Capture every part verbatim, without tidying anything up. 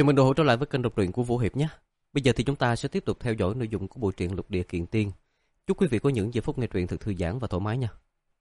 Chào mừng đồ hỗ trở lại với kênh đọc truyện của Vũ Hiệp nhé. Bây giờ thì chúng ta sẽ tiếp tục theo dõi nội dung của bộ truyện Lục Địa Kiện Tiên. Chúc quý vị có những giây phút nghe truyện thật thư giãn và thoải mái nha.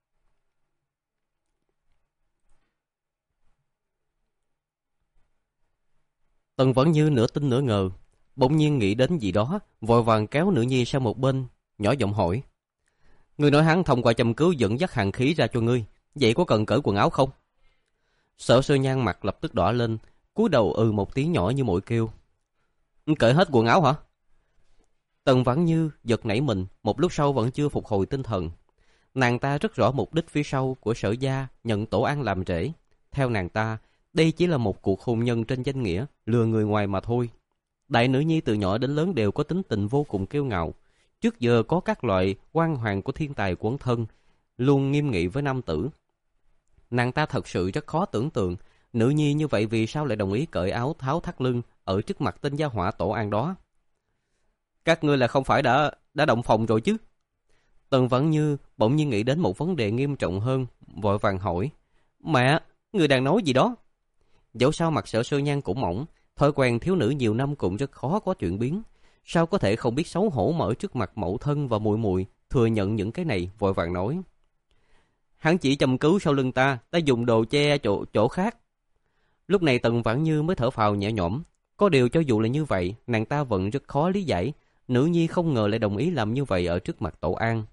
Tần vẫn như nửa tin nửa ngờ, bỗng nhiên nghĩ đến gì đó, vội vàng kéo nữ nhi sang một bên, nhỏ giọng hỏi: "Ngươi nói hắn thông qua châm cứu dẫn dắt hàn khí ra cho ngươi, vậy có cần cởi quần áo không?" Sở Sơ Nhan mặt lập tức đỏ lên, cúi đầu ừ một tiếng nhỏ như muội kêu: "Cởi hết quần áo hả?" Tần Vãn Như giật nảy mình, một lúc sau vẫn chưa phục hồi tinh thần. Nàng ta rất rõ mục đích phía sau của Sở gia nhận Tổ An làm rể. Theo nàng ta, đây chỉ là một cuộc hôn nhân trên danh nghĩa, lừa người ngoài mà thôi. Đại nữ nhi từ nhỏ đến lớn đều có tính tình vô cùng kiêu ngạo. Trước giờ có các loại quan hoàng của thiên tài quấn thân, luôn nghiêm nghị với nam tử. Nàng ta thật sự rất khó tưởng tượng, nữ nhi như vậy vì sao lại đồng ý cởi áo tháo thắt lưng ở trước mặt tên gia hỏa Tổ An đó. "Các ngươi là không phải đã đã động phòng rồi chứ?" Tần Vãn Như bỗng nhiên nghĩ đến một vấn đề nghiêm trọng hơn, vội vàng hỏi: "Mẹ, người đang nói gì đó?" Dẫu sao mặt Sở Sơ Nhan cũng mỏng, thói quen thiếu nữ nhiều năm cũng rất khó có chuyện biến. Sao có thể không biết xấu hổ mở trước mặt mẫu thân và muội muội thừa nhận những cái này, vội vàng nói: "Hắn chỉ châm cứu sau lưng ta, ta dùng đồ che chỗ chỗ khác." Lúc này Tần Vãn Như mới thở phào nhẹ nhõm. Có điều cho dù là như vậy, nàng ta vẫn rất khó lý giải, nữ nhi không ngờ lại đồng ý làm như vậy ở trước mặt Tổ An.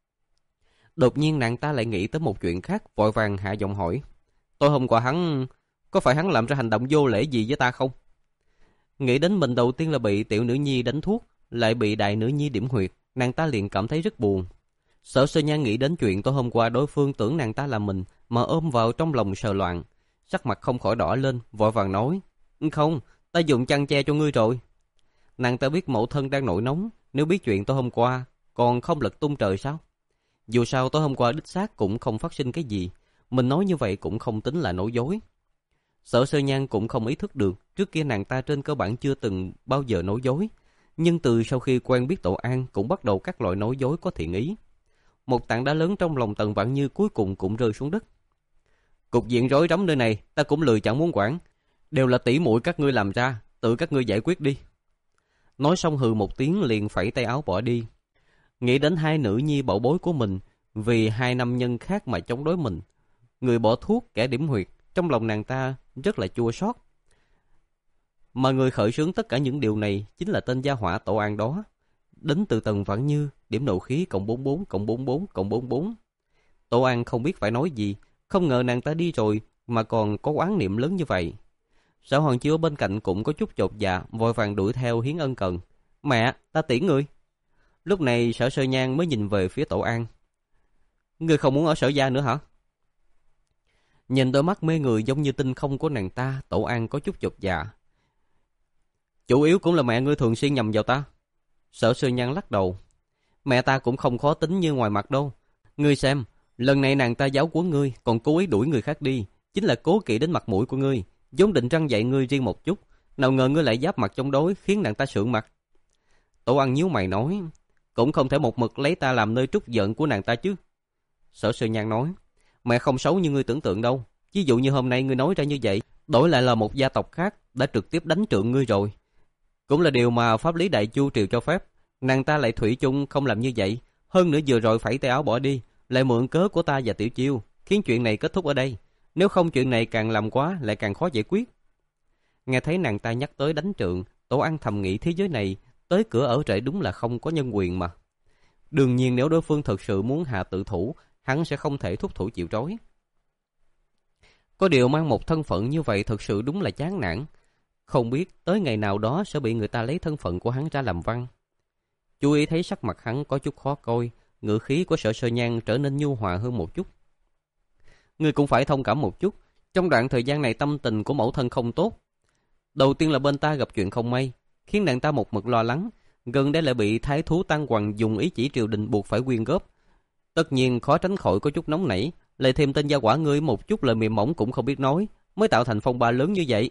Đột nhiên nàng ta lại nghĩ tới một chuyện khác, vội vàng hạ giọng hỏi: "Tối hôm qua hắn, có phải hắn làm ra hành động vô lễ gì với ta không?" Nghĩ đến mình đầu tiên là bị tiểu nữ nhi đánh thuốc, lại bị đại nữ nhi điểm huyệt, nàng ta liền cảm thấy rất buồn. Sở Sơ Nhan nghĩ đến chuyện tối hôm qua đối phương tưởng nàng ta là mình, mà ôm vào trong lòng sờ loạn, sắc mặt không khỏi đỏ lên, vội vàng nói: "Không, ta dùng chăn che cho ngươi rồi." Nàng ta biết mẫu thân đang nổi nóng, nếu biết chuyện tối hôm qua, còn không lật tung trời sao? Dù sao tối hôm qua đích xác cũng không phát sinh cái gì, mình nói như vậy cũng không tính là nói dối. Sở Sơ Nhan cũng không ý thức được, trước kia nàng ta trên cơ bản chưa từng bao giờ nói dối, nhưng từ sau khi quen biết Tổ An cũng bắt đầu các loại nói dối có thiện ý. Một tảng đá lớn trong lòng Tần Vãn Như cuối cùng cũng rơi xuống đất. "Cục diện rối rắm nơi này, ta cũng lười chẳng muốn quản, đều là tỷ muội các ngươi làm ra, tự các ngươi giải quyết đi." Nói xong hừ một tiếng liền phẩy tay áo bỏ đi. Nghĩ đến hai nữ nhi bảo bối của mình, vì hai nam nhân khác mà chống đối mình, người bỏ thuốc kẻ điểm huyệt, trong lòng nàng ta rất là chua xót. Mà người khởi xướng tất cả những điều này chính là tên gia hỏa Tổ An đó. Đến từ Tần Vãn Như, điểm nộ khí cộng bốn mươi bốn, cộng bốn mươi bốn, cộng bốn mươi bốn. Tổ An không biết phải nói gì, không ngờ nàng ta đi rồi mà còn có oán niệm lớn như vậy. Sở Hoàng Chiêu bên cạnh cũng có chút chột dạ, vội vàng đuổi theo hiến ân cần: "Mẹ, ta tiễn người." Lúc này Sở Sơ Nhan mới nhìn về phía Tổ An: "Ngươi không muốn ở Sở gia nữa hả?" Nhìn đôi mắt mê người giống như tinh không của nàng ta, Tổ An có chút chột dạ: "Chủ yếu cũng là mẹ ngươi thường xuyên nhầm vào ta." Sở Sơ Nhan lắc đầu: "Mẹ ta cũng không khó tính như ngoài mặt đâu. Ngươi xem, lần này nàng ta giáo huấn ngươi, còn cố ý đuổi người khác đi, chính là cố kỵ đến mặt mũi của ngươi, vốn định răn dạy ngươi riêng một chút, nào ngờ ngươi lại giáp mặt chống đối, khiến nàng ta sượng mặt." Tổ An nhíu mày nói: "Cũng không thể một mực lấy ta làm nơi trút giận của nàng ta chứ." Sở Sơ Nhan nói: "Mẹ không xấu như ngươi tưởng tượng đâu. Ví dụ như hôm nay ngươi nói ra như vậy, đổi lại là một gia tộc khác đã trực tiếp đánh trượng ngươi rồi. Cũng là điều mà pháp lý Đại Chu triều cho phép, nàng ta lại thủy chung không làm như vậy. Hơn nữa vừa rồi phẩy tay áo bỏ đi, lại mượn cớ của ta và Tiểu Chiêu, khiến chuyện này kết thúc ở đây. Nếu không chuyện này càng làm quá, lại càng khó giải quyết." Nghe thấy nàng ta nhắc tới đánh trượng, Tổ An thầm nghĩ thế giới này tới cửa ở rễ đúng là không có nhân quyền mà. Đương nhiên nếu đối phương thật sự muốn hạ tự thủ, hắn sẽ không thể thúc thủ chịu trói. Có điều mang một thân phận như vậy thật sự đúng là chán nản. Không biết tới ngày nào đó sẽ bị người ta lấy thân phận của hắn ra làm văn. Chú ý thấy sắc mặt hắn có chút khó coi, ngữ khí của Sở Sơ Nhan trở nên nhu hòa hơn một chút: "Ngươi cũng phải thông cảm một chút, trong đoạn thời gian này tâm tình của mẫu thân không tốt. Đầu tiên là bên ta gặp chuyện không may, khiến nàng ta một mực lo lắng, gần đây lại bị thái thú Tăng Hoàng dùng ý chỉ triều đình buộc phải quyên góp. Tất nhiên khó tránh khỏi có chút nóng nảy, lại thêm tên gia quả ngươi một chút lời mềm mỏng cũng không biết nói, mới tạo thành phong ba lớn như vậy."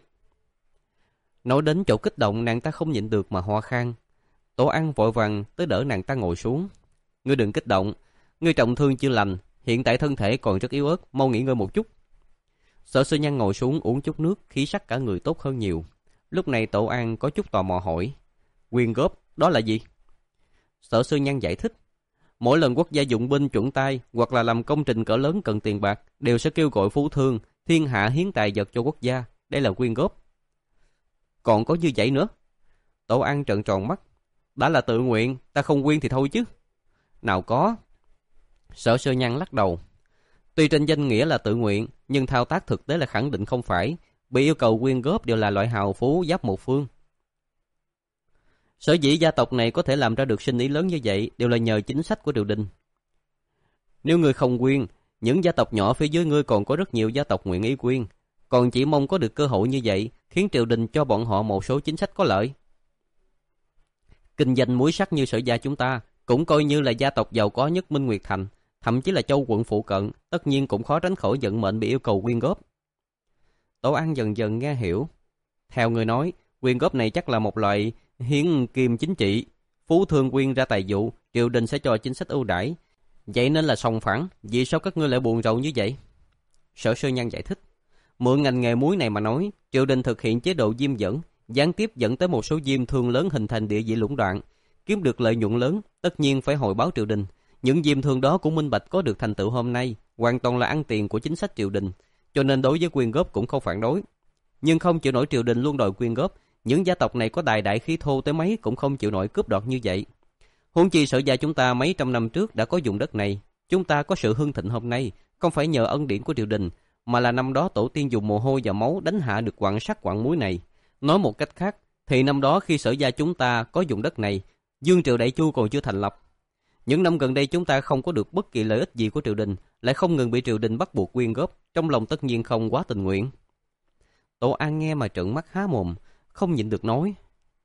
Nói đến chỗ kích động, nàng ta không nhịn được mà ho khan. Tổ An vội vàng tới đỡ nàng ta ngồi xuống: "Ngươi đừng kích động, ngươi trọng thương chưa lành, hiện tại thân thể còn rất yếu ớt, mau nghỉ ngơi một chút." Sở Sơ Nhan ngồi xuống uống chút nước, khí sắc cả người tốt hơn nhiều. Lúc này Tổ An có chút tò mò hỏi, quyên góp đó là gì? Sở Sư Nhân giải thích, mỗi lần quốc gia dụng binh chuẩn tay hoặc là làm công trình cỡ lớn cần tiền bạc, đều sẽ kêu gọi phú thương, thiên hạ hiến tài vật cho quốc gia. Đây là quyên góp. Còn có như vậy nữa? Tổ An trợn tròn mắt. Đã là tự nguyện, ta không quyên thì thôi chứ. Nào có. Sở Sơ Nhân lắc đầu. Tuy trên danh nghĩa là tự nguyện, nhưng thao tác thực tế là khẳng định không phải. Bị yêu cầu quyên góp đều là loại hào phú giáp một phương. Sở dĩ gia tộc này có thể làm ra được sinh ý lớn như vậy đều là nhờ chính sách của triều đình. Nếu ngươi không quyên, những gia tộc nhỏ phía dưới ngươi còn có rất nhiều gia tộc nguyện ý quyên, còn chỉ mong có được cơ hội như vậy, khiến triều đình cho bọn họ một số chính sách có lợi. Kinh doanh muối sắt như Sở gia chúng ta cũng coi như là gia tộc giàu có nhất Minh Nguyệt Thành, thậm chí là châu quận phụ cận, tất nhiên cũng khó tránh khỏi vận mệnh bị yêu cầu quyên góp. Tổ An dần dần nghe hiểu. Theo người nói, quyên góp này chắc là một loại hiến kim chính trị. Phú thương quyên ra tài vụ, triều đình sẽ cho chính sách ưu đãi. Vậy nên là sòng phẳng, vì sao các ngươi lại buồn rầu như vậy? Sở Sơ Nhân giải thích. Mượn ngành nghề muối này mà nói, triều đình thực hiện chế độ diêm dẫn, gián tiếp dẫn tới một số diêm thương lớn hình thành địa vị lũng đoạn, kiếm được lợi nhuận lớn, tất nhiên phải hồi báo triều đình. Những diêm thương đó cũng minh bạch có được thành tựu hôm nay, hoàn toàn là ăn tiền của chính sách triều đình, cho nên đối với quyên góp cũng không phản đối. Nhưng không chịu nổi triều đình luôn đòi quyên góp, những gia tộc này có tài đại khí thô tới mấy cũng không chịu nổi cướp đoạt như vậy. Huống chi Sở gia chúng ta mấy trăm năm trước đã có vùng đất này, chúng ta có sự hưng thịnh hôm nay, không phải nhờ ân điển của triều đình, mà là năm đó tổ tiên dùng mồ hôi và máu đánh hạ được quặng sắt quặng muối này. Nói một cách khác, thì năm đó khi Sở gia chúng ta có vùng đất này, Dương triều Đại Chu còn chưa thành lập. Những năm gần đây chúng ta không có được bất kỳ lợi ích gì của triều đình, lại không ngừng bị triều đình bắt buộc quyên góp, trong lòng tất nhiên không quá tình nguyện. Tổ An nghe mà trợn mắt há mồm, không nhịn được nói.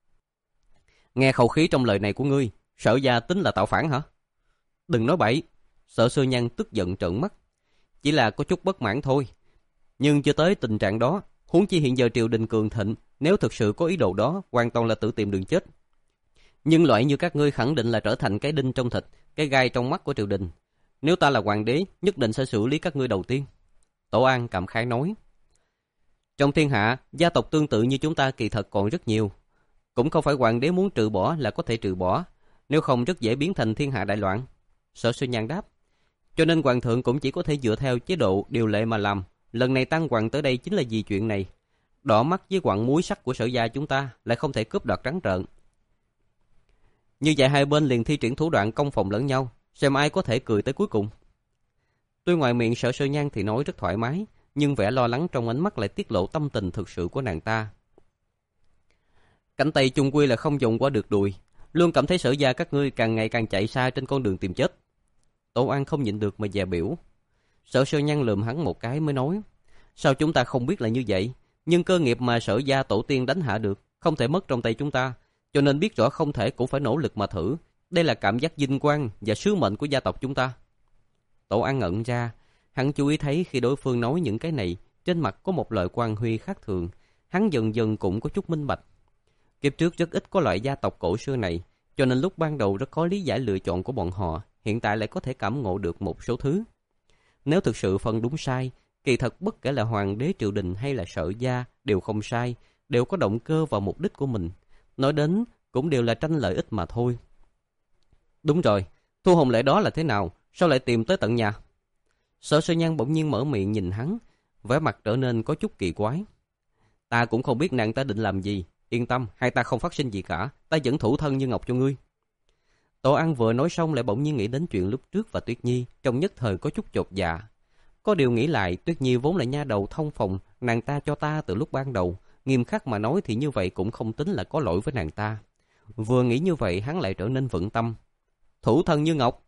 Nghe khẩu khí trong lời này của ngươi, Sở gia tính là tạo phản hả? Đừng nói bậy. Sở Sơ Nhân tức giận trợn mắt. Chỉ là có chút bất mãn thôi. Nhưng chưa tới tình trạng đó, huống chi hiện giờ triều đình cường thịnh, nếu thực sự có ý đồ đó, hoàn toàn là tự tìm đường chết. Nhưng loại như các ngươi khẳng định là trở thành cái đinh trong thịt, cái gai trong mắt của triều đình. Nếu ta là hoàng đế, nhất định sẽ xử lý các ngươi đầu tiên. Tổ An cảm khái nói. Trong thiên hạ, gia tộc tương tự như chúng ta kỳ thật còn rất nhiều. Cũng không phải hoàng đế muốn trừ bỏ là có thể trừ bỏ, nếu không rất dễ biến thành thiên hạ đại loạn. Sở Sư Nhan đáp. Cho nên hoàng thượng cũng chỉ có thể dựa theo chế độ điều lệ mà làm. Lần này tăng hoàng tới đây chính là vì chuyện này. Đỏ mắt với quặng muối sắt của Sở gia chúng ta lại không thể cướp đoạt trắng trợn. Như vậy hai bên liền thi triển thủ đoạn công phòng lẫn nhau, xem ai có thể cười tới cuối cùng. Tuy ngoài miệng Sở Sơ Nhan thì nói rất thoải mái, nhưng vẻ lo lắng trong ánh mắt lại tiết lộ tâm tình thực sự của nàng ta. Cảnh Tây chung quy là không dùng qua được đùi, luôn cảm thấy Sở gia các ngươi càng ngày càng chạy xa trên con đường tìm chết. Tổ An không nhịn được mà dè biểu. Sở Sơ Nhan lườm hắn một cái mới nói, sao chúng ta không biết là như vậy, nhưng cơ nghiệp mà Sở gia tổ tiên đánh hạ được không thể mất trong tay chúng ta, cho nên biết rõ không thể cũng phải nỗ lực mà thử. Đây là cảm giác vinh quang và sứ mệnh của gia tộc chúng ta. Tổ An ngẩn ra, hắn chú ý thấy khi đối phương nói những cái này, trên mặt có một loại quang huy khác thường. Hắn dần dần cũng có chút minh bạch. Kiếp trước rất ít có loại gia tộc cổ xưa này, cho nên lúc ban đầu rất khó lý giải lựa chọn của bọn họ, hiện tại lại có thể cảm ngộ được một số thứ. Nếu thực sự phân đúng sai, kỳ thật bất kể là hoàng đế triều đình hay là Sở gia đều không sai, đều có động cơ và mục đích của mình. Nói đến cũng đều là tranh lợi ích mà thôi. Đúng rồi, Thu Hồng Lệ đó là thế nào? Sao lại tìm tới tận nhà? Sở Sơ Nhan bỗng nhiên mở miệng nhìn hắn, vẻ mặt trở nên có chút kỳ quái. Ta cũng không biết nàng ta định làm gì. Yên tâm, hai ta không phát sinh gì cả. Ta vẫn thủ thân như ngọc cho ngươi. Tổ An vừa nói xong lại bỗng nhiên nghĩ đến chuyện lúc trước và Tuyết Nhi, trong nhất thời có chút chột dạ. Có điều nghĩ lại, Tuyết Nhi vốn là nha đầu thông phòng, nàng ta cho ta từ lúc ban đầu. Nghiêm khắc mà nói thì như vậy cũng không tính là có lỗi với nàng ta. Vừa nghĩ như vậy hắn lại trở nên vững tâm. Thủ thân như ngọc.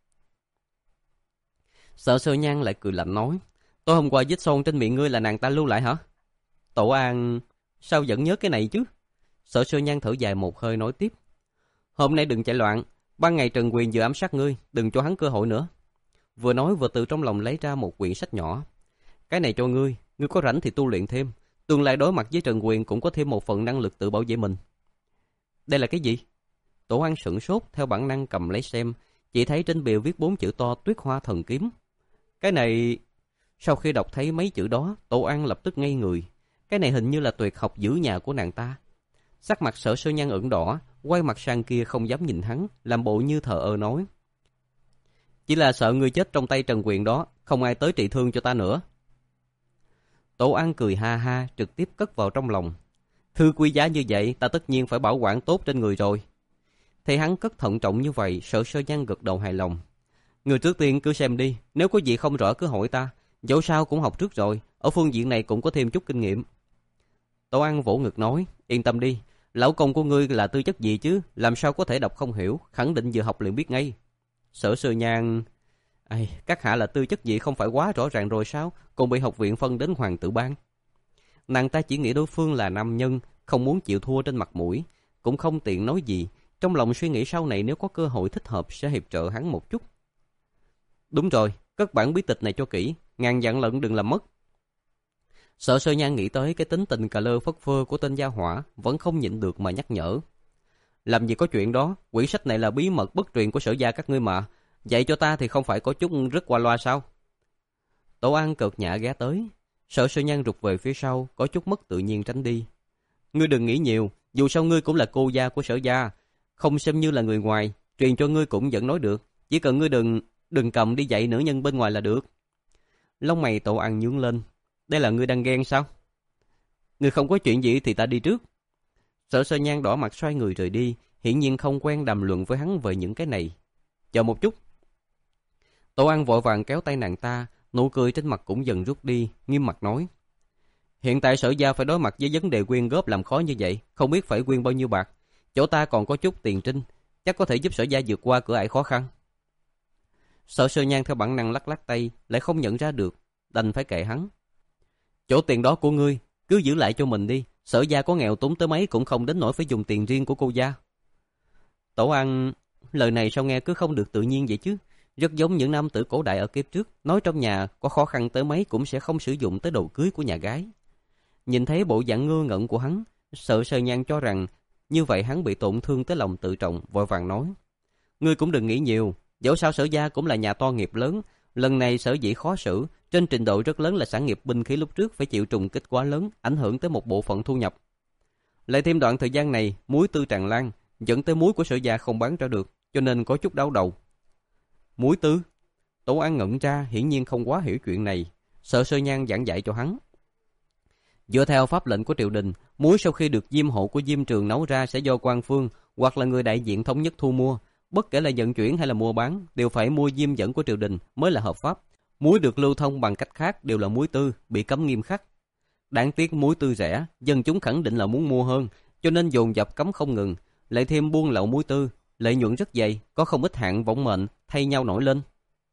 Sở Sơ Nhan lại cười lạnh nói, tối hôm qua vết son trên miệng ngươi là nàng ta lưu lại hả? Tổ An sao vẫn nhớ cái này chứ? Sở Sơ Nhan thở dài một hơi nói tiếp, hôm nay đừng chạy loạn, ban ngày Trần Quyền vừa ám sát ngươi, đừng cho hắn cơ hội nữa. Vừa nói vừa từ trong lòng lấy ra một quyển sách nhỏ. Cái này cho ngươi, ngươi có rảnh thì tu luyện thêm, tương lai đối mặt với Trần Quyền cũng có thêm một phần năng lực tự bảo vệ mình. Đây là cái gì? Tổ An sửng sốt, theo bản năng cầm lấy xem, chỉ thấy trên bìa viết bốn chữ to Tuyết Hoa Thần Kiếm. Cái này... Sau khi đọc thấy mấy chữ đó, Tổ An lập tức ngây người. Cái này hình như là tuyệt học giữ nhà của nàng ta. Sắc mặt Sở Sơ Nhan ửng đỏ, quay mặt sang kia không dám nhìn hắn, làm bộ như thờ ơ nói. Chỉ là sợ ngươi chết trong tay Trần Quyền đó, không ai tới trị thương cho ta nữa. Tổ An cười ha ha, trực tiếp cất vào trong lòng. Thư quý giá như vậy, ta tất nhiên phải bảo quản tốt trên người rồi. Thấy hắn cất thận trọng như vậy, Sở Sơ Nhan gật đầu hài lòng. Người trước tiên cứ xem đi, nếu có gì không rõ cứ hỏi ta. Dẫu sao cũng học trước rồi, ở phương diện này cũng có thêm chút kinh nghiệm. Tổ An vỗ ngực nói, yên tâm đi, lão công của ngươi là tư chất gì chứ, làm sao có thể đọc không hiểu, khẳng định vừa học liền biết ngay. Sở Sơ Nhan, ai, các hạ là tư chất gì không phải quá rõ ràng rồi sao, còn bị học viện phân đến hoàng tử ban. Nàng ta chỉ nghĩ đối phương là nam nhân, không muốn chịu thua trên mặt mũi, cũng không tiện nói gì, trong lòng suy nghĩ sau này nếu có cơ hội thích hợp sẽ hiệp trợ hắn một chút. Đúng rồi, cất bản bí tịch này cho kỹ, ngàn dặn lận đừng làm mất. Sở Sơ Nhan nghĩ tới cái tính tình cà lơ phất phơ của tên gia hỏa, vẫn không nhịn được mà nhắc nhở. Làm gì có chuyện đó, quyển sách này là bí mật bất truyền của Sở gia các ngươi mà, dạy cho ta thì không phải có chút rất qua loa sao? Tổ An cợt nhã ghé tới, Sở Sơ Nhan rụt về phía sau, có chút mất tự nhiên tránh đi. Ngươi đừng nghĩ nhiều, dù sao ngươi cũng là cô gia của Sở gia, không xem như là người ngoài, truyền cho ngươi cũng vẫn nói được, chỉ cần ngươi đừng đừng cầm đi dạy nữ nhân bên ngoài là được. Lông mày Tổ An nhướng lên, đây là ngươi đang ghen sao? Ngươi không có chuyện gì thì ta đi trước. Sở Sơ Nhan đỏ mặt xoay người rời đi, hiển nhiên không quen đàm luận với hắn về những cái này. Chờ một chút. Tổ An vội vàng kéo tay nàng ta, nụ cười trên mặt cũng dần rút đi, nghiêm mặt nói. Hiện tại Sở gia phải đối mặt với vấn đề quyên góp làm khó như vậy, không biết phải quyên bao nhiêu bạc. Chỗ ta còn có chút tiền trinh, chắc có thể giúp Sở gia vượt qua cửa ải khó khăn. Sở Sơ Nhan theo bản năng lắc lắc tay, lại không nhận ra được, đành phải kệ hắn. Chỗ tiền đó của ngươi, cứ giữ lại cho mình đi, Sở gia có nghèo túng tới mấy cũng không đến nỗi phải dùng tiền riêng của cô gia. Tổ An, lời này sao nghe cứ không được tự nhiên vậy chứ, rất giống những nam tử cổ đại ở kiếp trước, nói trong nhà có khó khăn tới mấy cũng sẽ không sử dụng tới đồ cưới của nhà gái. Nhìn thấy bộ dạng ngơ ngẩn của hắn, Sở Sơ Nhan cho rằng như vậy hắn bị tổn thương tới lòng tự trọng, vội vàng nói. Ngươi cũng đừng nghĩ nhiều, dẫu sao Sở gia cũng là nhà to nghiệp lớn, lần này sở dĩ khó xử, trên trình độ rất lớn là sản nghiệp binh khí lúc trước phải chịu trùng kích quá lớn, ảnh hưởng tới một bộ phận thu nhập. Lại thêm đoạn thời gian này, muối tư tràn lan, dẫn tới muối của Sở gia không bán ra được, cho nên có chút đau đầu. Muối tư? Tổ An ngẩn ra, hiển nhiên không quá hiểu chuyện này. Sở Sơ Nhan giảng dạy cho hắn. Dựa theo pháp lệnh của triều đình, muối sau khi được diêm hộ của diêm trường nấu ra sẽ do quan phương hoặc là người đại diện thống nhất thu mua. Bất kể là vận chuyển hay là mua bán, đều phải mua diêm dẫn của triều đình mới là hợp pháp. Muối được lưu thông bằng cách khác đều là muối tư, bị cấm nghiêm khắc. Đáng tiếc muối tư rẻ, dân chúng khẳng định là muốn mua hơn, cho nên dồn dập cấm không ngừng. Lại thêm buôn lậu muối tư, lợi nhuận rất dày, có không ít hạng võng mệnh thay nhau nổi lên.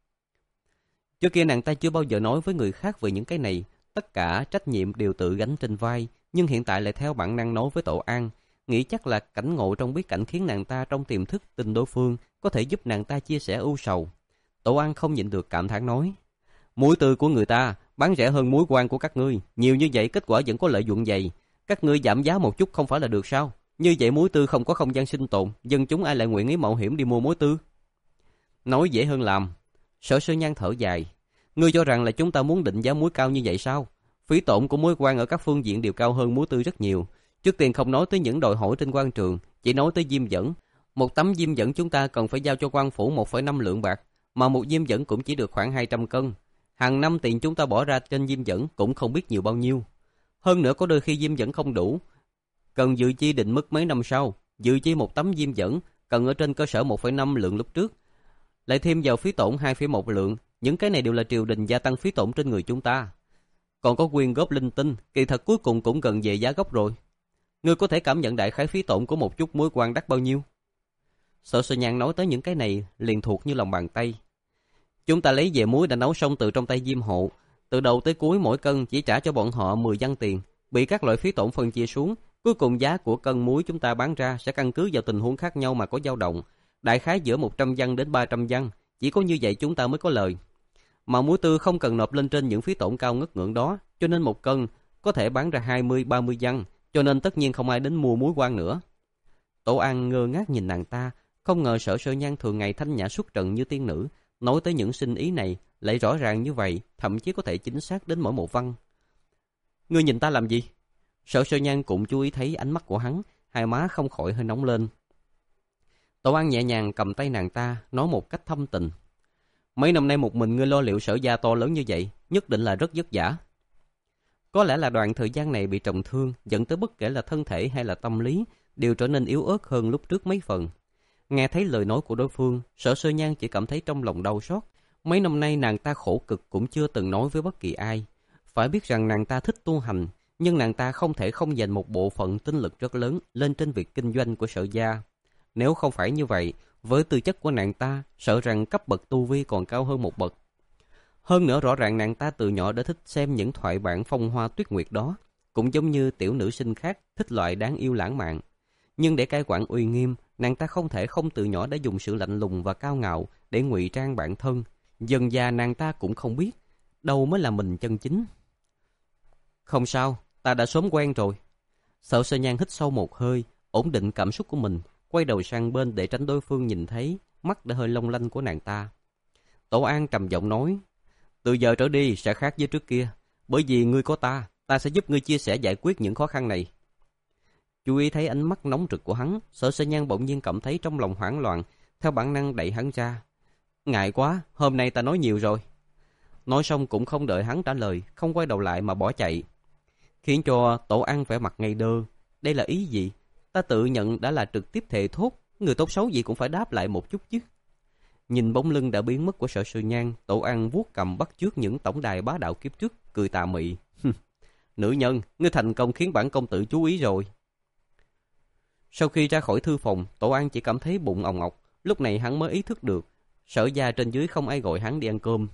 Trước kia nàng ta chưa bao giờ nói với người khác về những cái này, tất cả trách nhiệm đều tự gánh trên vai, nhưng hiện tại lại theo bản năng nói với Tổ An, nghĩ chắc là cảnh ngộ trong bí cảnh khiến nàng ta trong tiềm thức tin đối phương, có thể giúp nàng ta chia sẻ ưu sầu. Tổ An không nhịn được cảm thán nói, muối tư của người ta bán rẻ hơn muối quan của các ngươi, nhiều như vậy kết quả vẫn có lợi nhuận dày, các ngươi giảm giá một chút không phải là được sao? Như vậy muối tư không có không gian sinh tồn, dân chúng ai lại nguyện ý mạo hiểm đi mua muối tư? Nói dễ hơn làm. Sở Sơ Nhan thở dài, ngươi cho rằng là chúng ta muốn định giá muối cao như vậy sao? Phí tổn của muối quan ở các phương diện đều cao hơn muối tư rất nhiều. Trước tiên không nói tới những đòi hỏi trên quan trường, chỉ nói tới diêm dẫn. Một tấm diêm dẫn chúng ta cần phải giao cho quan phủ một phẩy năm lượng bạc, mà một diêm dẫn cũng chỉ được khoảng hai trăm cân. Hàng năm tiền chúng ta bỏ ra trên diêm dẫn cũng không biết nhiều bao nhiêu. Hơn nữa có đôi khi diêm dẫn không đủ, cần dự chi định mức mấy năm sau. Dự chi một tấm diêm dẫn cần ở trên cơ sở một phẩy năm lượng lúc trước, lại thêm vào phí tổn hai phẩy một lượng. Những cái này đều là triều đình gia tăng phí tổn trên người chúng ta. Còn có quyên góp linh tinh, kỳ thật cuối cùng cũng gần về giá gốc rồi. Ngươi có thể cảm nhận đại khái phí tổn của một chút muối quan đắt bao nhiêu? Sở Sơ Nhan nói tới những cái này liền thuộc như lòng bàn tay. Chúng ta lấy về muối đã nấu xong từ trong tay diêm hộ, từ đầu tới cuối mỗi cân chỉ trả cho bọn họ mười văn tiền, bị các loại phí tổn phân chia xuống, cuối cùng giá của cân muối chúng ta bán ra sẽ căn cứ vào tình huống khác nhau mà có dao động, đại khái giữa một trăm văn đến ba trăm văn, chỉ có như vậy chúng ta mới có lời. Mà muối tư không cần nộp lên trên những phí tổn cao ngất ngưỡng đó, cho nên một cân có thể bán ra hai mươi ba mươi văn, cho nên tất nhiên không ai đến mua muối quan nữa. Tổ An ngơ ngác nhìn nàng ta, không ngờ Sở Sơ Nhan thường ngày thanh nhã xuất trần như tiên nữ, nói tới những sinh ý này lại rõ ràng như vậy, thậm chí có thể chính xác đến mỗi một văn. Ngươi nhìn ta làm gì? Sở Sơ Nhan cũng chú ý thấy ánh mắt của hắn, hai má không khỏi hơi nóng lên. Tổ An nhẹ nhàng cầm tay nàng ta, nói một cách thâm tình. Mấy năm nay một mình ngươi lo liệu Sở gia to lớn như vậy, nhất định là rất vất vả. Có lẽ là đoạn thời gian này bị trọng thương, dẫn tới bất kể là thân thể hay là tâm lý, đều trở nên yếu ớt hơn lúc trước mấy phần. Nghe thấy lời nói của đối phương, Sở Sơ Nhan chỉ cảm thấy trong lòng đau xót. Mấy năm nay nàng ta khổ cực cũng chưa từng nói với bất kỳ ai. Phải biết rằng nàng ta thích tu hành, nhưng nàng ta không thể không dành một bộ phận tinh lực rất lớn lên trên việc kinh doanh của Sở gia. Nếu không phải như vậy, với tư chất của nàng ta, sợ rằng cấp bậc tu vi còn cao hơn một bậc. Hơn nữa rõ ràng nàng ta từ nhỏ đã thích xem những thoại bản phong hoa tuyết nguyệt đó, cũng giống như tiểu nữ sinh khác thích loại đáng yêu lãng mạn. Nhưng để cai quản uy nghiêm, nàng ta không thể không từ nhỏ đã dùng sự lạnh lùng và cao ngạo để ngụy trang bản thân. Dần già nàng ta cũng không biết, đâu mới là mình chân chính. Không sao, ta đã sớm quen rồi. Sở Sơ Nhan hít sâu một hơi, ổn định cảm xúc của mình, quay đầu sang bên để tránh đối phương nhìn thấy mắt đã hơi long lanh của nàng ta. Tổ An trầm giọng nói, từ giờ trở đi sẽ khác với trước kia, bởi vì ngươi có ta, ta sẽ giúp ngươi chia sẻ giải quyết những khó khăn này. Chú ý thấy ánh mắt nóng rực của hắn, Sở Sơ Nhan bỗng nhiên cảm thấy trong lòng hoảng loạn, theo bản năng đẩy hắn ra. Ngại quá, hôm nay ta nói nhiều rồi. Nói xong cũng không đợi hắn trả lời, không quay đầu lại mà bỏ chạy, khiến cho Tổ An vẻ mặt ngây đơ. Đây là ý gì? Ta tự nhận đã là trực tiếp thề thốt, người tốt xấu gì cũng phải đáp lại một chút chứ. Nhìn bóng lưng đã biến mất của Sở Sơ Nhan, Tổ An vuốt cầm bắt chước những tổng đài bá đạo kiếp trước, cười tà mị. Nữ nhân, ngươi thành công khiến bản công tử chú ý rồi. Sau khi ra khỏi thư phòng, Tổ An chỉ cảm thấy bụng òng ọc. Lúc này hắn mới ý thức được, Sở gia trên dưới không ai gọi hắn đi ăn cơm.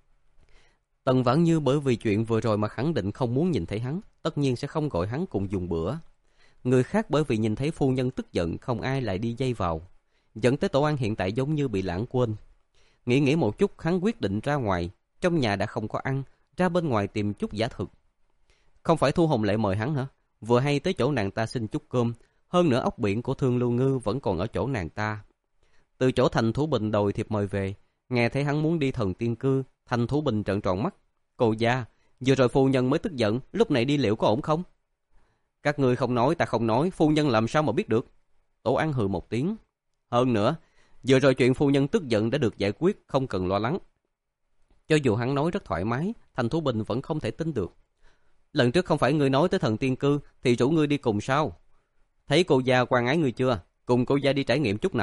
Tần Vãn Như bởi vì chuyện vừa rồi mà khẳng định không muốn nhìn thấy hắn, tất nhiên sẽ không gọi hắn cùng dùng bữa. Người khác bởi vì nhìn thấy phu nhân tức giận, không ai lại đi dây vào, dẫn tới Tổ An hiện tại giống như bị lãng quên. Nghĩ nghĩ một chút, hắn quyết định ra ngoài. Trong nhà đã không có ăn, ra bên ngoài tìm chút giả thực. Không phải Thu Hồng Lệ mời hắn hả? Vừa hay tới chỗ nàng ta xin chút cơm. Hơn nữa ốc biển của Thương Lưu Ngư vẫn còn ở chỗ nàng ta. Từ chỗ Thành Thủ Bình đòi thiệp mời về, nghe thấy hắn muốn đi Thần Tiên Cư, Thành Thủ Bình trợn tròn mắt. Cô gia, vừa rồi phu nhân mới tức giận, lúc này đi liệu có ổn không? Các ngươi không nói ta không nói, phu nhân làm sao mà biết được? Tổ An hừ một tiếng. Hơn nữa, vừa rồi chuyện phu nhân tức giận đã được giải quyết, không cần lo lắng. Cho dù hắn nói rất thoải mái, Thành Thủ Bình vẫn không thể tin được. Lần trước không phải ngươi nói tới Thần Tiên Cư, thì chủ ngươi đi cùng sao? Thấy cô gia quan ái ngươi chưa? Cùng cô gia đi trải nghiệm chút nào.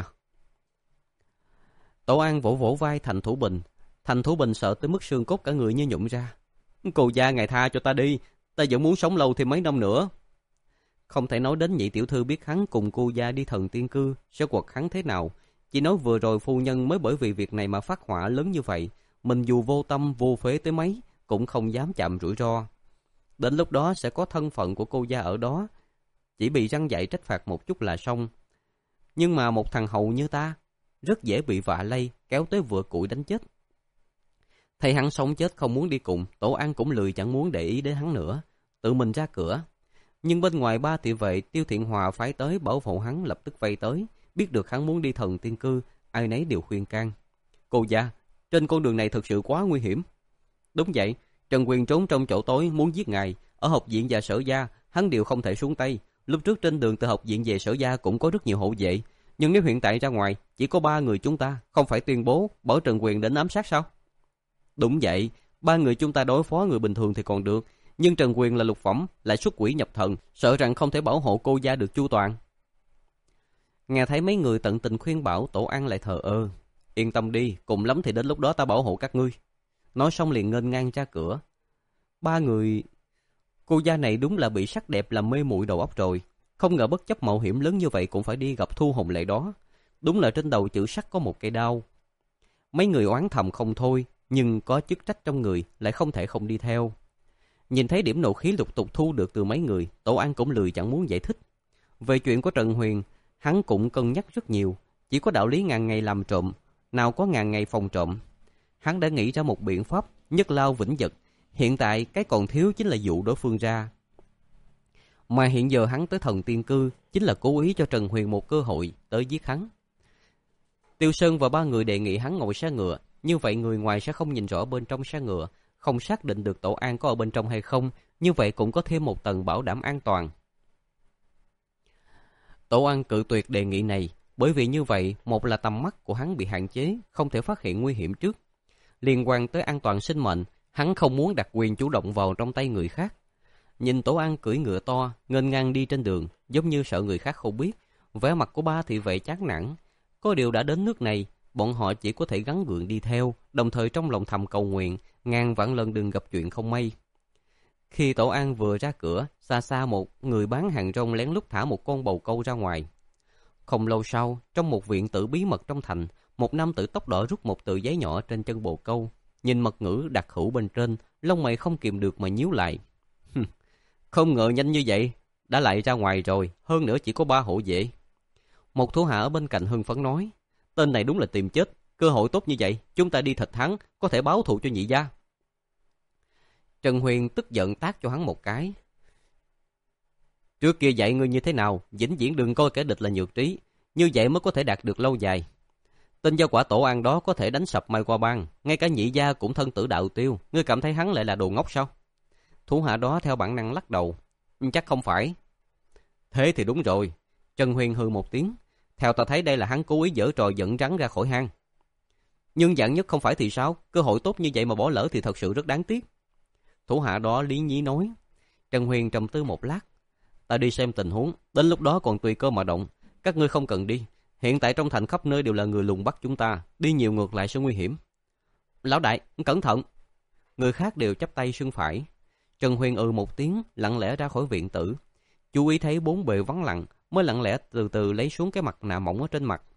Tổ An vỗ vỗ vai Thành Thủ Bình. Thành Thủ Bình sợ tới mức xương cốt cả người như nhũn ra. Cô gia ngài tha cho ta đi, ta vẫn muốn sống lâu thêm mấy năm nữa. Không thể nói đến nhị tiểu thư biết hắn cùng cô gia đi Thần Tiên Cư sẽ quật hắn thế nào. Chỉ nói vừa rồi phu nhân mới bởi vì việc này mà phát hỏa lớn như vậy. Mình dù vô tâm vô phế tới mấy cũng không dám chạm rủi ro. Đến lúc đó sẽ có thân phận của cô gia ở đó, chỉ bị răn dạy trách phạt một chút là xong. Nhưng mà một thằng hầu như ta rất dễ bị vạ lây, kéo tới vựa củi đánh chết. Thấy hắn sống chết không muốn đi cùng, Tổ An cũng lười chẳng muốn để ý đến hắn nữa, tự mình ra cửa. Nhưng bên ngoài ba thị vệ Tiêu Thiện Hòa phái tới bảo hộ hắn lập tức vây tới, biết được hắn muốn đi Thần Tiên Cư, ai nấy đều khuyên can. Cô gia, trên con đường này thực sự quá nguy hiểm. Đúng vậy, Trần Quyền trốn trong chỗ tối muốn giết ngài, ở học viện và Sở gia, hắn đều không thể xuống tay. Lúc trước trên đường từ học viện về Sở gia cũng có rất nhiều hộ vệ, nhưng nếu hiện tại ra ngoài chỉ có ba người chúng ta, không phải tuyên bố bảo Trần Quyền đến ám sát sao? Đúng vậy, ba người chúng ta đối phó người bình thường thì còn được, nhưng Trần Quyền là lục phẩm, lại xuất quỷ nhập thần, sợ rằng không thể bảo hộ cô gia được chu toàn. Nghe thấy mấy người tận tình khuyên bảo, Tổ An lại thờ ơ. Yên tâm đi, cùng lắm thì đến lúc đó ta bảo hộ các ngươi. Nói xong liền nghênh ngang ra cửa. Ba người... Cô gia này đúng là bị sắc đẹp làm mê muội đầu óc rồi. Không ngờ bất chấp mạo hiểm lớn như vậy cũng phải đi gặp Thu Hồng Lệ đó. Đúng là trên đầu chữ sắc có một cây đao. Mấy người oán thầm không thôi, nhưng có chức trách trong người lại không thể không đi theo. Nhìn thấy điểm nộ khí lục tục thu được từ mấy người, Tổ An cũng lười chẳng muốn giải thích. Về chuyện của Trần Huyền, hắn cũng cân nhắc rất nhiều. Chỉ có đạo lý ngàn ngày làm trộm, nào có ngàn ngày phòng trộm. Hắn đã nghĩ ra một biện pháp nhất lao vĩnh vật. Hiện tại cái còn thiếu chính là dụ đối phương ra. Mà hiện giờ hắn tới Thần Tiên Cư chính là cố ý cho Trần Huyền một cơ hội tới giết hắn. Tiêu Sơn và ba người đề nghị hắn ngồi xe ngựa, như vậy người ngoài sẽ không nhìn rõ bên trong xe ngựa, không xác định được Tổ An có ở bên trong hay không, như vậy cũng có thêm một tầng bảo đảm an toàn. Tổ An cự tuyệt đề nghị này, bởi vì như vậy, một là tầm mắt của hắn bị hạn chế, không thể phát hiện nguy hiểm trước. Liên quan tới an toàn sinh mệnh, hắn không muốn đặt quyền chủ động vào trong tay người khác. Nhìn Tổ An cưỡi ngựa to, nghênh ngang đi trên đường, giống như sợ người khác không biết. Vẻ mặt của ba thị vệ chán nản. Có điều đã đến nước này, bọn họ chỉ có thể gắng gượng đi theo, đồng thời trong lòng thầm cầu nguyện, ngàn vạn lần đừng gặp chuyện không may. Khi Tổ An vừa ra cửa, xa xa một người bán hàng rong lén lút thả một con bồ câu ra ngoài. Không lâu sau, trong một viện tử bí mật trong thành, một nam tử tóc đỏ rút một tờ giấy nhỏ trên chân bồ câu, nhìn mật ngữ đặc hữu bên trên, lông mày không kìm được mà nhíu lại. Không ngờ nhanh như vậy, đã lại ra ngoài rồi, hơn nữa chỉ có ba hộ vệ. Một thủ hạ ở bên cạnh hưng phấn nói, tên này đúng là tìm chết, cơ hội tốt như vậy, chúng ta đi thịt hắn, có thể báo thù cho nhị gia. Trần Huyền tức giận tát cho hắn một cái. Trước kia dạy ngươi như thế nào, vĩnh viễn đừng coi kẻ địch là nhược trí, như vậy mới có thể đạt được lâu dài. Tên gia quả Tổ An đó có thể đánh sập Mai Qua Bang, ngay cả nhị gia cũng thân tử đạo tiêu, ngươi cảm thấy hắn lại là đồ ngốc sao? Thủ hạ đó theo bản năng lắc đầu, chắc không phải. Thế thì đúng rồi. Trần Huyền hừ một tiếng, theo ta thấy đây là hắn cố ý giở trò dẫn rắn ra khỏi hang. Nhưng dạng nhất không phải thì sao, cơ hội tốt như vậy mà bỏ lỡ thì thật sự rất đáng tiếc. Thủ hạ đó lý nhí nói. Trần Huyền trầm tư một lát, ta đi xem tình huống, đến lúc đó còn tùy cơ mà động, các ngươi không cần đi. Hiện tại trong thành khắp nơi đều là người lùng bắt chúng ta, đi nhiều ngược lại sẽ nguy hiểm. Lão đại, cẩn thận. Người khác đều chắp tay xưng phải. Trần Huyền ừ một tiếng, lặng lẽ ra khỏi viện tử. Chú ý thấy bốn bề vắng lặng, mới lặng lẽ từ từ lấy xuống cái mặt nạ mỏng ở trên mặt.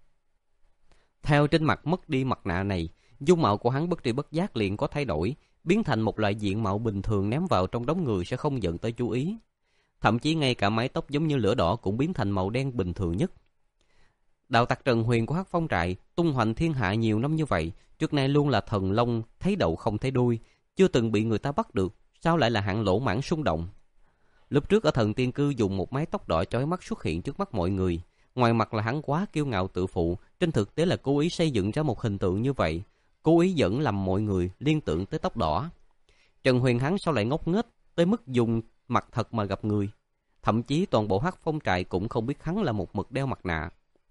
Theo trên mặt mất đi mặt nạ này, dung mạo của hắn bất tri bất giác liền có thay đổi, biến thành một loại diện mạo bình thường ném vào trong đống người sẽ không dẫn tới chú ý. Thậm chí ngay cả mái tóc giống như lửa đỏ cũng biến thành màu đen bình thường nhất. Đạo tặc Trần Huyền của Hắc Phong trại tung hoành thiên hạ nhiều năm như vậy, trước nay luôn là thần long thấy đầu không thấy đuôi, chưa từng bị người ta bắt được, sao lại là hạng lỗ mãng xung động. Lúc trước ở Thần Tiên Cư dùng một mái tóc đỏ chói mắt xuất hiện trước mắt mọi người, ngoài mặt là hắn quá kiêu ngạo tự phụ, trên thực tế là cố ý xây dựng ra một hình tượng như vậy, cố ý dẫn lầm mọi người liên tưởng tới tóc đỏ. Trần Huyền hắn sao lại ngốc nghếch tới mức dùng mặt thật mà gặp người, thậm chí toàn bộ Hắc Phong trại cũng không biết hắn là một mực đeo mặt nạ.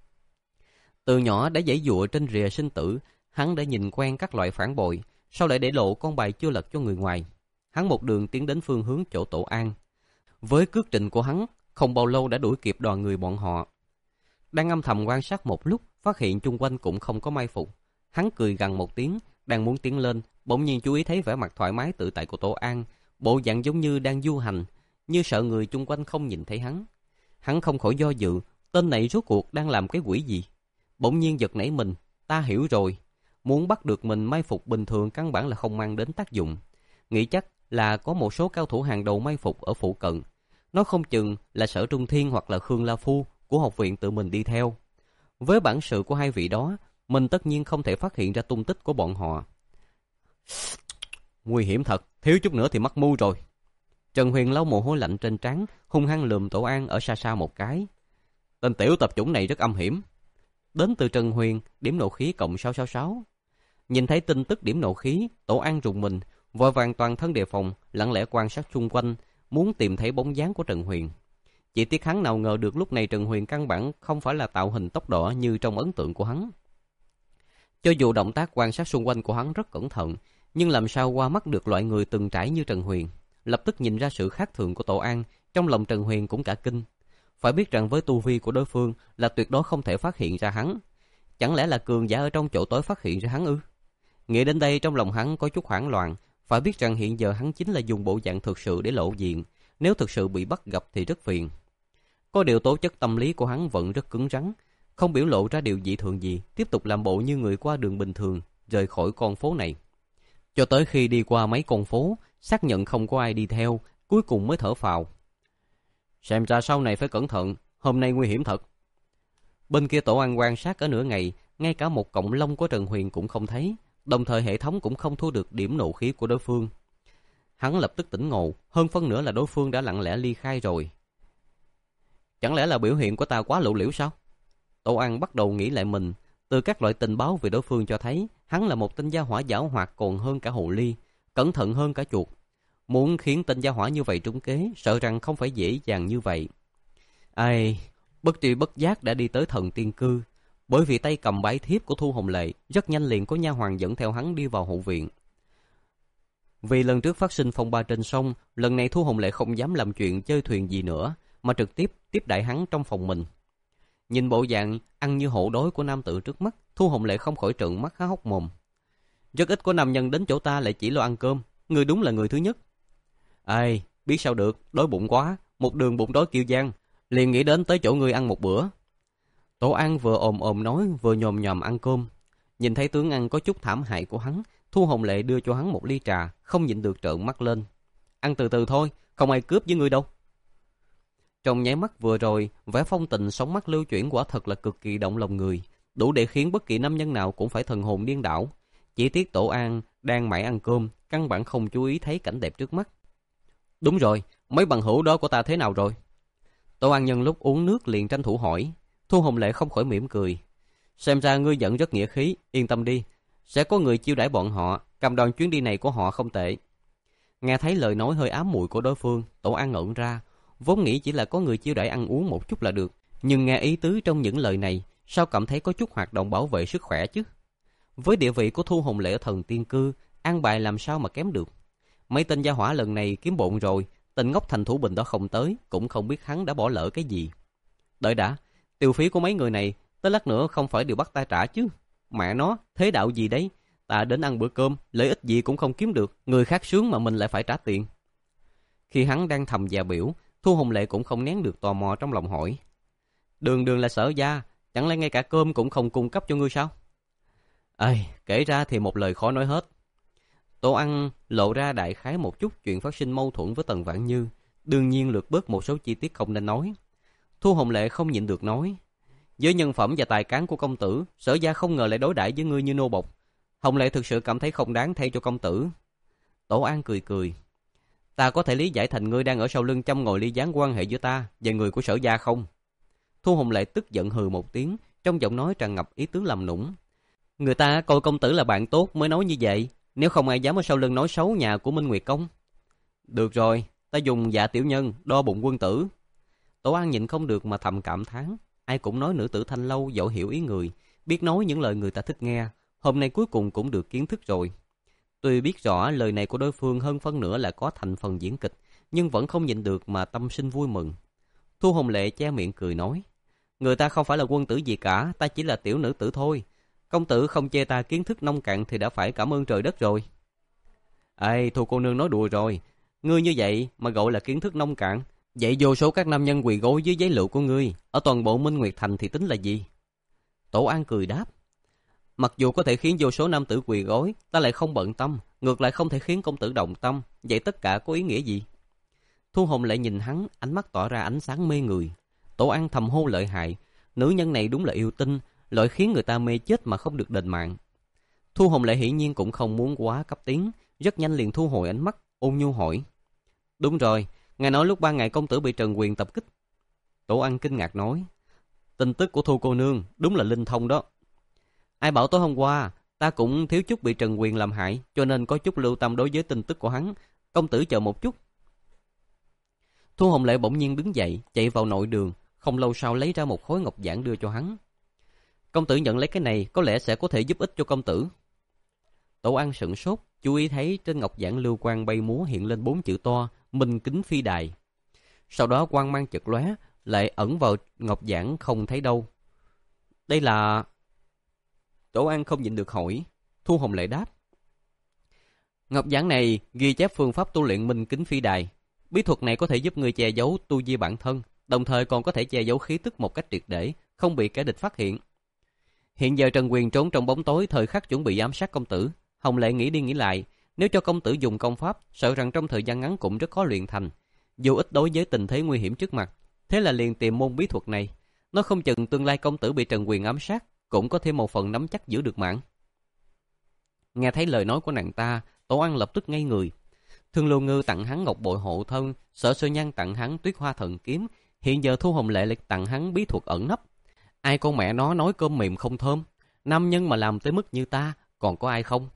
Từ nhỏ đã giãy giụa trên rìa sinh tử, hắn đã nhìn quen các loại phản bội, sao lại để lộ con bài chưa lật cho người ngoài. Hắn một đường tiến đến phương hướng chỗ Tổ An. Với cước trình của hắn, không bao lâu đã đuổi kịp đoàn người bọn họ. Đang âm thầm quan sát một lúc, phát hiện chung quanh cũng không có mai phục. Hắn cười gằn một tiếng, đang muốn tiến lên, bỗng nhiên chú ý thấy vẻ mặt thoải mái tự tại của Tổ An, bộ dạng giống như đang du hành, như sợ người chung quanh không nhìn thấy hắn. Hắn không khỏi do dự, tên này rốt cuộc đang làm cái quỷ gì? Bỗng nhiên giật nảy mình, ta hiểu rồi, muốn bắt được mình mai phục bình thường căn bản là không mang đến tác dụng. Nghĩ chắc là có một số cao thủ hàng đầu mai phục ở phụ cận. Nó không chừng là Sở Trung Thiên hoặc là Khương La Phu của học viện tự mình đi theo. Với bản sự của hai vị đó, mình tất nhiên không thể phát hiện ra tung tích của bọn họ. Nguy hiểm thật, thiếu chút nữa thì mắc mưu rồi. Trần Huyền lau mồ hôi lạnh trên trán, hung hăng lườm Tổ An ở xa xa một cái. Tên tiểu tập chủng này rất âm hiểm. Đến từ Trần Huyền, điểm nộ khí cộng sáu sáu sáu. Nhìn thấy tin tức điểm nộ khí, Tổ An rùng mình, vội vàng toàn thân đề phòng, lặng lẽ quan sát xung quanh, muốn tìm thấy bóng dáng của Trần Huyền. Chỉ tiếc hắn nào ngờ được lúc này Trần Huyền căn bản không phải là tạo hình tóc đỏ như trong ấn tượng của hắn. Cho dù động tác quan sát xung quanh của hắn rất cẩn thận, nhưng làm sao qua mắt được loại người từng trải như Trần Huyền. Lập tức nhìn ra sự khác thường của Tổ An, trong lòng Trần Huyền cũng cả kinh. Phải biết rằng với tu vi của đối phương là tuyệt đối không thể phát hiện ra hắn. Chẳng lẽ là cường giả ở trong chỗ tối phát hiện ra hắn ư? Nghĩ đến đây trong lòng hắn có chút hoảng loạn. Phải biết rằng hiện giờ hắn chính là dùng bộ dạng thực sự để lộ diện, nếu thực sự bị bắt gặp thì rất phiền. Có điều tố chất tâm lý của hắn vẫn rất cứng rắn, không biểu lộ ra điều dị thường gì, tiếp tục làm bộ như người qua đường bình thường, rời khỏi con phố này. Cho tới khi đi qua mấy con phố, xác nhận không có ai đi theo, cuối cùng mới thở phào. Xem ra sau này phải cẩn thận, hôm nay nguy hiểm thật. Bên kia Tổ An quan sát ở nửa ngày, ngay cả một cọng lông của Trần Huyền cũng không thấy, đồng thời hệ thống cũng không thu được điểm nộ khí của đối phương. Hắn lập tức tỉnh ngộ, hơn phân nửa là đối phương đã lặng lẽ ly khai rồi. Chẳng lẽ là biểu hiện của ta quá lộ liễu sao? Tổ An bắt đầu nghĩ lại mình, từ các loại tình báo về đối phương cho thấy, hắn là một tên gia hỏa giảo hoạt còn hơn cả hồ ly, cẩn thận hơn cả chuột. Muốn khiến tên gia hỏa như vậy trúng kế, sợ rằng không phải dễ dàng như vậy. Ai, Bất tri bất giác đã đi tới Thần Tiên Cư. Bởi vì tay cầm bái thiếp của Thu Hồng Lệ, rất nhanh liền có nha hoàn dẫn theo hắn đi vào hậu viện. Vì lần trước phát sinh phong ba trên sông, lần này Thu Hồng Lệ không dám làm chuyện chơi thuyền gì nữa, mà trực tiếp tiếp đãi hắn trong phòng mình. Nhìn bộ dạng ăn như hổ đói của nam tử trước mắt, Thu Hồng Lệ không khỏi trợn mắt há hốc mồm. Rất ít có nam nhân đến chỗ ta lại chỉ lo ăn cơm, ngươi đúng là người thứ nhất. Ai, biết sao được, đói bụng quá, một đường bụng đói kêu gian, liền nghĩ đến tới chỗ ngươi ăn một bữa. Tổ An vừa ồm ồm nói vừa nhòm nhòm ăn cơm. Nhìn thấy tướng ăn có chút thảm hại của hắn, Thu Hồng Lệ đưa cho hắn một ly trà, không nhịn được trợn mắt lên. Ăn từ từ thôi, không ai cướp với ngươi đâu. Trong nháy mắt vừa rồi, vẻ phong tình sóng mắt lưu chuyển quả thật là cực kỳ động lòng người, đủ để khiến bất kỳ nam nhân nào cũng phải thần hồn điên đảo. Chỉ tiếc Tổ An đang mải ăn cơm, căn bản không chú ý thấy cảnh đẹp trước mắt. Đúng rồi, mấy bằng hữu đó của ta thế nào rồi? Tổ An nhân lúc uống nước liền tranh thủ hỏi. Thu Hồng Lệ không khỏi mỉm cười. Xem ra ngươi giận rất nghĩa khí, yên tâm đi, sẽ có người chiêu đãi bọn họ, cầm đoàn chuyến đi này của họ không tệ. Nghe thấy lời nói hơi ám muội của đối phương, Tổ An ngẩn ra, vốn nghĩ chỉ là có người chiêu đãi ăn uống một chút là được, nhưng nghe ý tứ trong những lời này, sao cảm thấy có chút hoạt động bảo vệ sức khỏe chứ? Với địa vị của Thu Hồng Lệ ở Thần Tiên Cư, an bài làm sao mà kém được? Mấy tên gia hỏa lần này kiếm bộn rồi, tên ngốc Thành Thủ Bình đó không tới, cũng không biết hắn đã bỏ lỡ cái gì. Đợi đã, tiêu phí của mấy người này, tới lát nữa không phải đều bắt ta trả chứ? Mẹ nó, thế đạo gì đấy? Ta đến ăn bữa cơm, lợi ích gì cũng không kiếm được, người khác sướng mà mình lại phải trả tiền. Khi hắn đang thầm dè biểu, Thu Hồng Lệ cũng không nén được tò mò trong lòng hỏi. Đường đường là sở gia, chẳng lẽ ngay cả cơm cũng không cung cấp cho ngươi sao? Ây, kể ra thì một lời khó nói hết. Tổ Ăn lộ ra đại khái một chút chuyện phát sinh mâu thuẫn với Tần Vãn Như, đương nhiên lược bớt một số chi tiết không nên nói. Thu Hồng Lệ không nhịn được nói. Với nhân phẩm và tài cán của công tử, sở gia không ngờ lại đối đãi với ngươi như nô bộc. Hồng Lệ thực sự cảm thấy không đáng thay cho công tử. Tổ An cười cười. Ta có thể lý giải thành ngươi đang ở sau lưng châm ngòi ly gián quan hệ giữa ta và người của sở gia không? Thu Hồng Lệ tức giận hừ một tiếng, trong giọng nói tràn ngập ý tứ làm nũng. Người ta coi công tử là bạn tốt mới nói như vậy, nếu không ai dám ở sau lưng nói xấu nhà của Minh Nguyệt Công. Được rồi, ta dùng dạ tiểu nhân đo bụng quân tử. Tổ An nhịn không được mà thầm cảm thán. Ai cũng nói nữ tử thanh lâu giỏi hiểu ý người, biết nói những lời người ta thích nghe. Hôm nay cuối cùng cũng được kiến thức rồi. Tuy biết rõ lời này của đối phương hơn phân nửa là có thành phần diễn kịch, nhưng vẫn không nhịn được mà tâm sinh vui mừng. Thu Hồng Lệ che miệng cười nói. Người ta không phải là quân tử gì cả, ta chỉ là tiểu nữ tử thôi. Công tử không chê ta kiến thức nông cạn thì đã phải cảm ơn trời đất rồi. Ê, Thu cô nương nói đùa rồi. Ngươi như vậy mà gọi là kiến thức nông cạn. Vậy vô số các nam nhân quỳ gối dưới giấy lựu của ngươi, ở toàn bộ Minh Nguyệt Thành thì tính là gì? Tổ An cười đáp. Mặc dù có thể khiến vô số nam tử quỳ gối, ta lại không bận tâm, ngược lại không thể khiến công tử động tâm. Vậy tất cả có ý nghĩa gì? Thu Hồng lại nhìn hắn, ánh mắt tỏ ra ánh sáng mê người. Tổ An thầm hô lợi hại. Nữ nhân này đúng là yêu tinh, loại khiến người ta mê chết mà không được đền mạng. Thu Hồng Lệ hiển nhiên cũng không muốn quá cấp tiến, rất nhanh liền thu hồi ánh mắt, ôn nhu hỏi. Đúng rồi, ngài nói lúc ban ngày công tử bị Trần Quyền tập kích. Tổ An kinh ngạc nói. Tin tức của Thu cô nương đúng là linh thông đó. Ai bảo tối hôm qua ta cũng thiếu chút bị Trần Quyền làm hại, cho nên có chút lưu tâm đối với tin tức của hắn. Công tử chờ một chút. Thu Hồng Lệ bỗng nhiên đứng dậy, chạy vào nội đường, không lâu sau lấy ra một khối ngọc giản đưa cho hắn. Công tử nhận lấy cái này, có lẽ sẽ có thể giúp ích cho công tử. Tổ An sửng sốt, chú ý thấy trên ngọc giản lưu quang bay múa hiện lên bốn chữ to, Minh Kính Phi Đài. Sau đó quang mang chật lóe, lại ẩn vào ngọc giản không thấy đâu. Đây là... Tổ An không nhịn được hỏi. Thu Hồng Lệ đáp. Ngọc giản này ghi chép phương pháp tu luyện Minh Kính Phi Đài. Bí thuật này có thể giúp người che giấu tu vi bản thân, đồng thời còn có thể che giấu khí tức một cách triệt để, không bị kẻ địch phát hiện. Hiện giờ Trần Quyền trốn trong bóng tối, thời khắc chuẩn bị ám sát công tử. Hồng Lệ nghĩ đi nghĩ lại, nếu cho công tử dùng công pháp, sợ rằng trong thời gian ngắn cũng rất khó luyện thành, dù ít đối với tình thế nguy hiểm trước mặt. Thế là liền tìm môn bí thuật này. Nó không chừng tương lai công tử bị Trần Quyền ám sát, cũng có thêm một phần nắm chắc giữ được mạng. Nghe thấy lời nói của nàng ta, Tổ An lập tức ngây người. Thương Lưu Ngư tặng hắn ngọc bội hộ thân, Sở Sơ Nhan tặng hắn Tuyết Hoa Thần Kiếm, hiện giờ Thu Hồng Lệ lại tặng hắn bí thuật ẩn nấp. Ai con mẹ nó nói cơm mềm không thơm, nam nhân mà làm tới mức như ta, còn có ai không?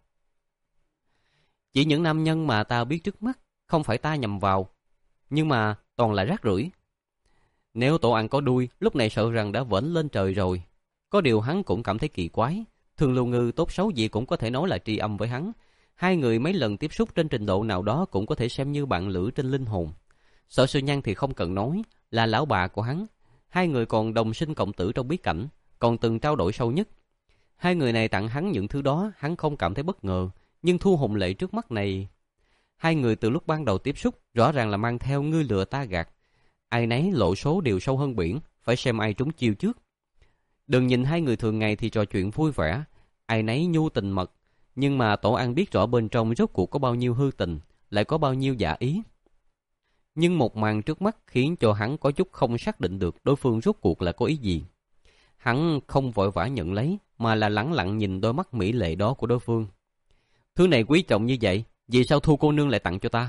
Chỉ những nam nhân mà ta biết trước mắt, không phải ta nhầm vào, nhưng mà toàn là rác rưởi. Nếu Tổ An có đuôi, lúc này sợ rằng đã vểnh lên trời rồi. Có điều hắn cũng cảm thấy kỳ quái. Thường Lưu Ngư tốt xấu gì cũng có thể nói là tri âm với hắn. Hai người mấy lần tiếp xúc trên trình độ nào đó cũng có thể xem như bạn lữ trên linh hồn. Sở Sư Nhan thì không cần nói, là lão bà của hắn. Hai người còn đồng sinh cộng tử trong bí cảnh, còn từng trao đổi sâu nhất. Hai người này tặng hắn những thứ đó, hắn không cảm thấy bất ngờ. Nhưng Thu Hồng Lệ trước mắt này... Hai người từ lúc ban đầu tiếp xúc, rõ ràng là mang theo ngươi lừa ta gạt. Ai nấy lộ số đều sâu hơn biển, phải xem ai trúng chiêu trước. Đừng nhìn hai người thường ngày thì trò chuyện vui vẻ, ai nấy nhu tình mật. Nhưng mà Tổ An biết rõ bên trong rốt cuộc có bao nhiêu hư tình, lại có bao nhiêu giả ý. Nhưng một màn trước mắt khiến cho hắn có chút không xác định được đối phương rốt cuộc là có ý gì. Hắn không vội vã nhận lấy, mà là lẳng lặng nhìn đôi mắt mỹ lệ đó của đối phương. Thứ này quý trọng như vậy, vì sao Thu cô nương lại tặng cho ta?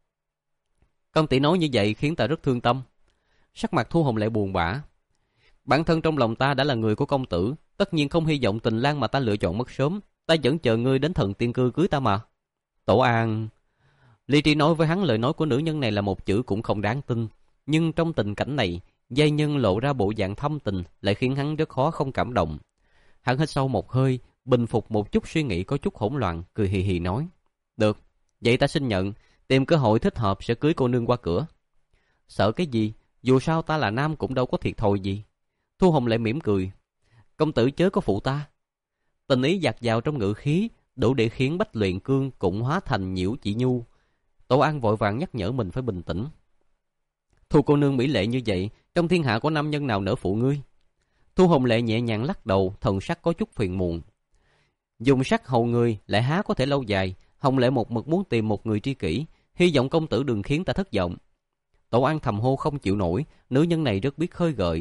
Công tỷ nói như vậy khiến ta rất thương tâm. Sắc mặt Thu Hồng Lệ buồn bã. Bản thân trong lòng ta đã là người của công tử, tất nhiên không hy vọng tình lang mà ta lựa chọn mất sớm. Ta vẫn chờ ngươi đến Thần Tiên Cư cưới ta mà. Tổ An... Lý Trí nói với hắn lời nói của nữ nhân này là một chữ cũng không đáng tin. Nhưng trong tình cảnh này, giai nhân lộ ra bộ dạng thâm tình lại khiến hắn rất khó không cảm động. Hắn hít sâu một hơi, bình phục một chút suy nghĩ có chút hỗn loạn, cười hì hì nói. Được, vậy ta xin nhận, tìm cơ hội thích hợp sẽ cưới cô nương qua cửa. Sợ cái gì, dù sao ta là nam cũng đâu có thiệt thòi gì. Thu Hồng lại mỉm cười. Công tử chớ có phụ ta. Tình ý dạt dào trong ngữ khí, đủ để khiến Bách Luyện Cương cũng hóa thành nhiễu chỉ nhu. Tổ An vội vàng nhắc nhở mình phải bình tĩnh. Thu cô nương mỹ lệ như vậy, trong thiên hạ có nam nhân nào nỡ phụ ngươi? Thu Hồng Lệ nhẹ nhàng lắc đầu, thần sắc có chút phiền muộn. Dùng sắc hầu người lại há có thể lâu dài. Hồng Lệ một mực muốn tìm một người tri kỷ, hy vọng công tử đừng khiến ta thất vọng. Tổ An thầm hô không chịu nổi, nữ nhân này rất biết khơi gợi.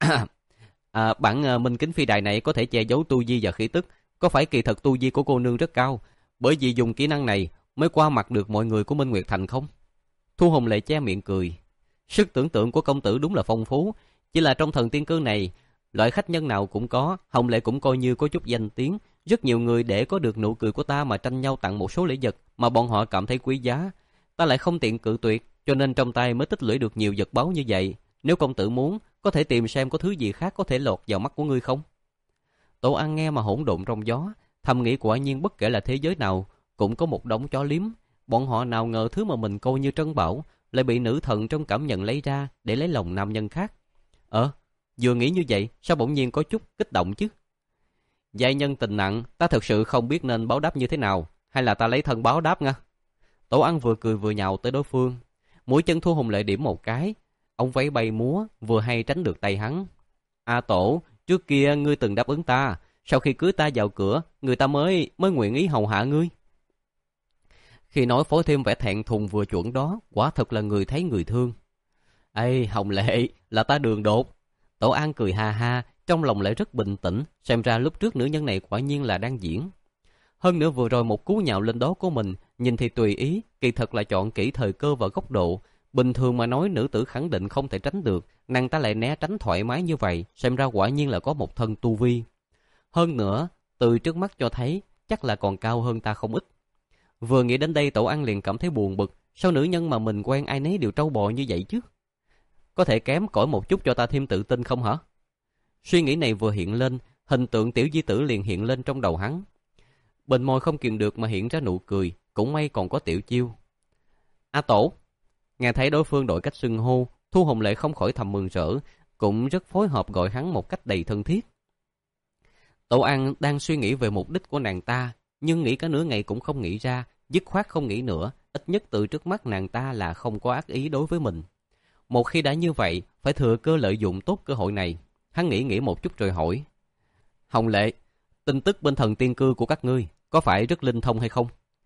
à, bản Minh Kính Phi Đài này có thể che giấu tu vi và khí tức, có phải kỳ thật tu vi của cô nương rất cao, bởi vì dùng kỹ năng này mới qua mặt được mọi người của Minh Nguyệt Thành không? Thu Hồng Lệ che miệng cười. Sức tưởng tượng của công tử đúng là phong phú, chỉ là trong Thần Tiên Cư này, loại khách nhân nào cũng có, Hồng Lệ cũng coi như có chút danh tiếng. Rất nhiều người để có được nụ cười của ta mà tranh nhau tặng một số lễ vật mà bọn họ cảm thấy quý giá. Ta lại không tiện cự tuyệt, cho nên trong tay mới tích lũy được nhiều vật báu như vậy. Nếu công tử muốn, có thể tìm xem có thứ gì khác có thể lọt vào mắt của ngươi không? Tổ An nghe mà hỗn độn trong gió, thầm nghĩ quả nhiên bất kể là thế giới nào, cũng có một đống chó liếm. Bọn họ nào ngờ thứ mà mình coi như trân bảo, lại bị nữ thần trong cảm nhận lấy ra để lấy lòng nam nhân khác. Ờ, vừa nghĩ như vậy, sao bỗng nhiên có chút kích động chứ? Giai nhân tình nặng, ta thật sự không biết nên báo đáp như thế nào, hay là ta lấy thân báo đáp nha. Tổ An vừa cười vừa nhào tới đối phương. Mũi chân Thu Hồng Lệ điểm một cái, ông váy bay múa, vừa hay tránh được tay hắn. A Tổ, trước kia ngươi từng đáp ứng ta, sau khi cưới ta vào cửa, người ta mới mới nguyện ý hầu hạ ngươi. Khi nói phối thêm vẻ thẹn thùng vừa chuẩn đó, quả thật là người thấy người thương. Ê, Hồng Lệ, là ta đường đột. Tổ An cười ha ha, trong lòng lại rất bình tĩnh, xem ra lúc trước nữ nhân này quả nhiên là đang diễn. Hơn nữa vừa rồi một cú nhào lên đó của mình, nhìn thì tùy ý, kỳ thật là chọn kỹ thời cơ và góc độ. Bình thường mà nói nữ tử khẳng định không thể tránh được, nàng ta lại né tránh thoải mái như vậy, xem ra quả nhiên là có một thân tu vi. Hơn nữa, từ trước mắt cho thấy, chắc là còn cao hơn ta không ít. Vừa nghĩ đến đây Tổ An liền cảm thấy buồn bực, sao nữ nhân mà mình quen ai nấy đều trâu bò như vậy chứ? Có thể kém cỏi một chút cho ta thêm tự tin không hả? Suy nghĩ này vừa hiện lên, hình tượng tiểu di tử liền hiện lên trong đầu hắn. Bên môi không kiềm được mà hiện ra nụ cười, cũng may còn có tiểu chiêu. A Tổ! Nghe thấy đối phương đổi cách xưng hô, Thu Hồng Lệ không khỏi thầm mừng rỡ, cũng rất phối hợp gọi hắn một cách đầy thân thiết. Tổ An đang suy nghĩ về mục đích của nàng ta, nhưng nghĩ cả nửa ngày cũng không nghĩ ra, dứt khoát không nghĩ nữa, ít nhất từ trước mắt nàng ta là không có ác ý đối với mình. Một khi đã như vậy, phải thừa cơ lợi dụng tốt cơ hội này. Hắn nghĩ nghĩ một chút rồi hỏi. Hồng Lệ, tin tức bên Thần Tiên Cư của các ngươi, có phải rất linh thông hay không?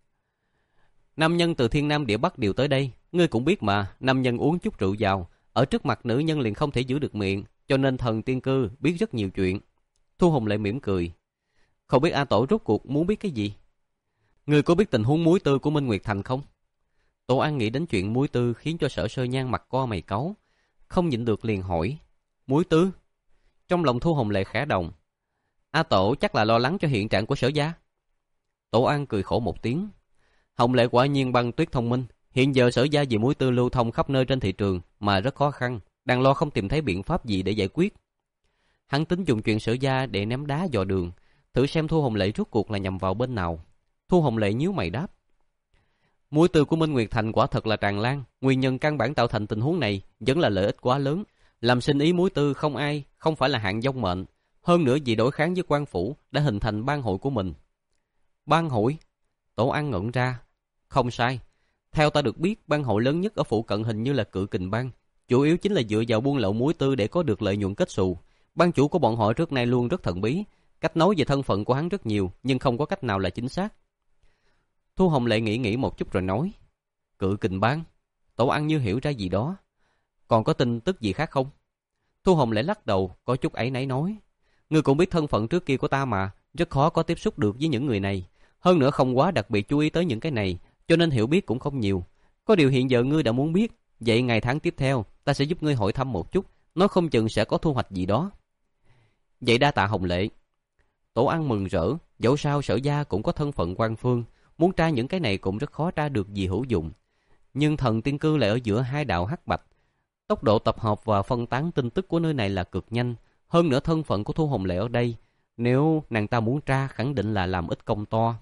Nam nhân từ thiên nam địa bắc đều tới đây, ngươi cũng biết mà, nam nhân uống chút rượu vào, ở trước mặt nữ nhân liền không thể giữ được miệng, cho nên Thần Tiên Cư biết rất nhiều chuyện. Thu Hồng Lệ mỉm cười. Không biết A Tổ rốt cuộc muốn biết cái gì? Ngươi có biết tình huống muối tư của Minh Nguyệt Thành không? Tổ An nghĩ đến chuyện muối tư khiến cho Sở Sơ Nhan mặt co mày cáu, không nhịn được liền hỏi. Muối tư? Trong lòng Thu Hồng Lệ khẽ động. A Tổ chắc là lo lắng cho hiện trạng của Sở gia. Tổ An cười khổ một tiếng. Hồng Lệ quả nhiên băng tuyết thông minh. Hiện giờ Sở gia vì muối tư lưu thông khắp nơi trên thị trường mà rất khó khăn. đang lo không tìm thấy biện pháp gì để giải quyết. Hắn tính dùng chuyện Sở Gia để ném đá dò đường, thử xem Thu Hồng Lệ rốt cuộc là nhằm vào bên nào. Thu Hồng Lệ nhíu mày đáp: Muối tư của Minh Nguyệt Thành quả thật là tràn lan, nguyên nhân căn bản tạo thành tình huống này vẫn là lợi ích quá lớn. Làm sinh ý muối tư không ai không phải là hạng vong mệnh, hơn nữa vì đối kháng với quan phủ đã hình thành bang hội của mình. Bang hội? Tổ An ngẩn ra. Không sai, theo ta được biết, bang hội lớn nhất ở phụ cận hình như là Cự Kình Bang, chủ yếu chính là dựa vào buôn lậu muối tư để có được lợi nhuận kết xù. Ban chủ của bọn họ trước nay luôn rất thần bí, cách nói về thân phận của hắn rất nhiều, nhưng không có cách nào là chính xác. Thu Hồng Lệ nghĩ nghĩ một chút rồi nói: Cự Kình Bang? Tổ An như hiểu ra gì đó. Còn có tin tức gì khác không? Thu Hồng Lệ lắc đầu, có chút áy náy nói: Ngươi cũng biết thân phận trước kia của ta mà, rất khó có tiếp xúc được với những người này. Hơn nữa không quá đặc biệt chú ý tới những cái này, cho nên hiểu biết cũng không nhiều. Có điều hiện giờ ngươi đã muốn biết, vậy ngày tháng tiếp theo ta sẽ giúp ngươi hỏi thăm một chút, nói không chừng sẽ có thu hoạch gì đó. Vậy đa tạ Hồng Lệ. Tổ An mừng rỡ, dẫu sao Sở Gia cũng có thân phận quan phương, muốn tra những cái này cũng rất khó tra được gì hữu dụng. Nhưng thần tiên cư lại ở giữa hai đạo hắc bạch, tốc độ tập hợp và phân tán tin tức của nơi này là cực nhanh. Hơn nữa thân phận của Thu Hồng Lệ ở đây, nếu nàng ta muốn tra khẳng định là làm ít công to.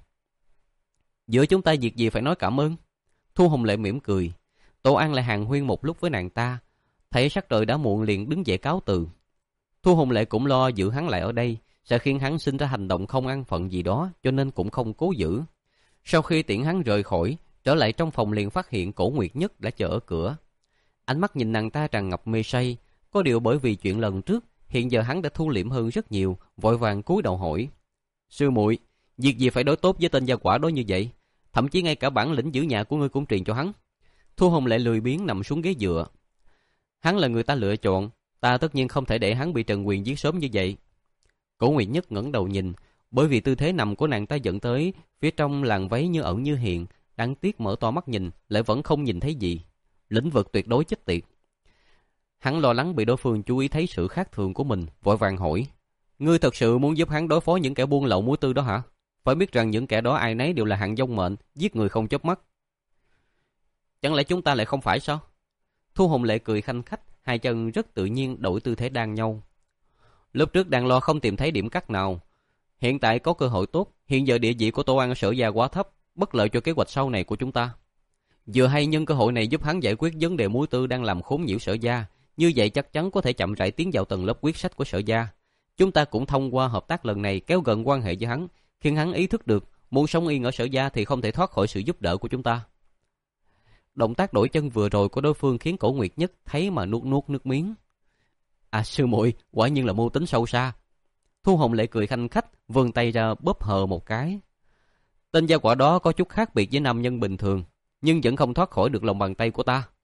Giữa chúng ta việc gì phải nói cảm ơn? Thu Hồng Lệ mỉm cười. Tổ An lại hàn huyên một lúc với nàng ta, thấy sắc trời đã muộn liền đứng dậy cáo từ. Thu Hồng Lệ cũng lo giữ hắn lại ở đây sẽ khiến hắn sinh ra hành động không an phận gì đó, cho nên cũng không cố giữ. Sau khi tiễn hắn rời khỏi, trở lại trong phòng liền phát hiện Cổ Nguyệt Nhất đã chờ ở cửa. Ánh mắt nhìn nàng ta tràn ngập mê say, có điều bởi vì chuyện lần trước, hiện giờ hắn đã thu liễm hơn rất nhiều, vội vàng cúi đầu hỏi: Sư muội, việc gì phải đối tốt với tên gia quả đó như vậy? Thậm chí ngay cả bản lĩnh giữ nhà của ngươi cũng truyền cho hắn. Thu Hồng Lệ lười biếng nằm xuống ghế dựa. Hắn là người ta lựa chọn, ta tất nhiên không thể để hắn bị Trần Quyền giết sớm như vậy. Cổ Nguyệt Nhất ngẩng đầu nhìn, bởi vì tư thế nằm của nàng ta dẫn tới phía trong làn váy như ẩn như hiện, đáng tiếc mở to mắt nhìn lại vẫn không nhìn thấy gì. Lĩnh vực tuyệt đối chết tiệt. Hắn lo lắng bị đối phương chú ý thấy sự khác thường của mình, vội vàng hỏi: Ngươi thật sự muốn giúp hắn đối phó những kẻ buôn lậu muối tư đó hả? Phải biết rằng những kẻ đó ai nấy đều là hạng vong mệnh, giết người không chớp mắt. Chẳng lẽ chúng ta lại không phải sao? Thu Hồng Lệ cười khanh khách, hai chân rất tự nhiên đổi tư thế đan nhau. Lúc trước đang lo không tìm thấy điểm cắt nào, hiện tại có cơ hội tốt. Hiện giờ địa vị của Tổ An ở Sở Gia quá thấp, bất lợi cho kế hoạch sau này của chúng ta. Vừa hay nhân cơ hội này giúp hắn giải quyết vấn đề muối tư đang làm khốn nhiễu Sở Gia, như vậy chắc chắn có thể chậm rãi tiến vào tầng lớp quyết sách của Sở Gia. Chúng ta cũng thông qua hợp tác lần này kéo gần quan hệ với hắn, khiến hắn ý thức được muốn sống yên ở Sở Gia thì không thể thoát khỏi sự giúp đỡ của chúng ta. Động tác đổi chân vừa rồi của đối phương khiến Cổ Nguyệt Nhất thấy mà nuốt nuốt nước miếng. À sư muội, quả nhiên là mưu tính sâu xa. Thu Hồng Lệ cười khanh khách, vươn tay ra bóp hờ một cái. Tên gia quả đó có chút khác biệt với nam nhân bình thường, nhưng vẫn không thoát khỏi được lòng bàn tay của ta.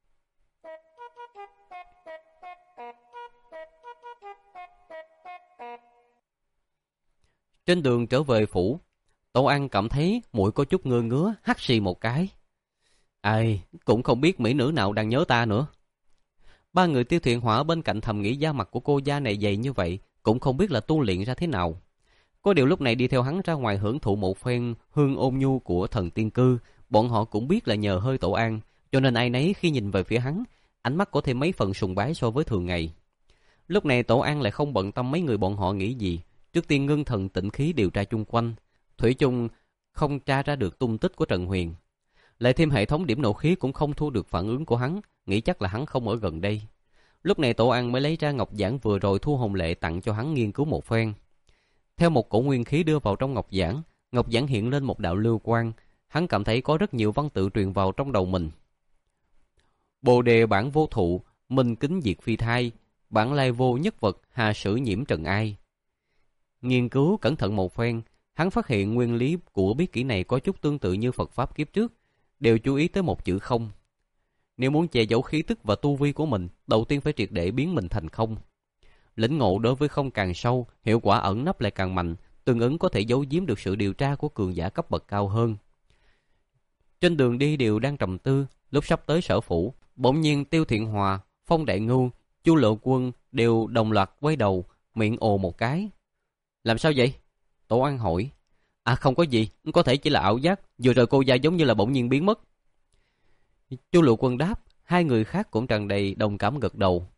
Trên đường trở về phủ, Tổ An cảm thấy mũi có chút ngơ ngứa, hắt xì một cái. Ai, cũng không biết mỹ nữ nào đang nhớ ta nữa. Ba người Tiêu Thiện Hỏa bên cạnh thầm nghĩ da mặt của cô gia này dày như vậy, cũng không biết là tu luyện ra thế nào. Có điều lúc này đi theo hắn ra ngoài hưởng thụ một phen hương ôn nhu của thần tiên cư, bọn họ cũng biết là nhờ hơi Tổ An, cho nên ai nấy khi nhìn về phía hắn, ánh mắt có thêm mấy phần sùng bái so với thường ngày. Lúc này Tổ An lại không bận tâm mấy người bọn họ nghĩ gì, trước tiên ngưng thần tĩnh khí điều tra chung quanh, thủy chung không tra ra được tung tích của Trần Huyền. Lại thêm hệ thống điểm nộ khí cũng không thu được phản ứng của hắn, nghĩ chắc là hắn không ở gần đây. Lúc này Tổ An mới lấy ra ngọc giản vừa rồi Thu Hồng Lệ tặng cho hắn nghiên cứu một phen. Theo một cổ nguyên khí đưa vào trong ngọc giản, ngọc giản hiện lên một đạo lưu quang, hắn cảm thấy có rất nhiều văn tự truyền vào trong đầu mình. Bồ đề bản vô thụ, minh kính diệt phi thai, bản lai vô nhất vật, hà sử nhiễm trần ai. Nghiên cứu cẩn thận một phen, hắn phát hiện nguyên lý của bí kỹ này có chút tương tự như Phật Pháp kiếp trước, đều chú ý tới một chữ không. Nếu muốn che giấu khí tức và tu vi của mình, đầu tiên phải triệt để biến mình thành không. Lĩnh ngộ đối với không càng sâu, hiệu quả ẩn nấp lại càng mạnh, tương ứng có thể giấu giếm được sự điều tra của cường giả cấp bậc cao hơn. Trên đường đi đều đang trầm tư, lúc sắp tới sở phủ, bỗng nhiên Tiêu Thiện Hòa, Phong Đại Ngưu, Chu Lộ Quân đều đồng loạt quay đầu, miệng ồ một cái. Làm sao vậy? Tổ An hỏi. À không có gì, có thể chỉ là ảo giác, vừa rồi cô gia giống như là bỗng nhiên biến mất. Chu Lộ Quân đáp, hai người khác cũng tràn đầy đồng cảm gật đầu.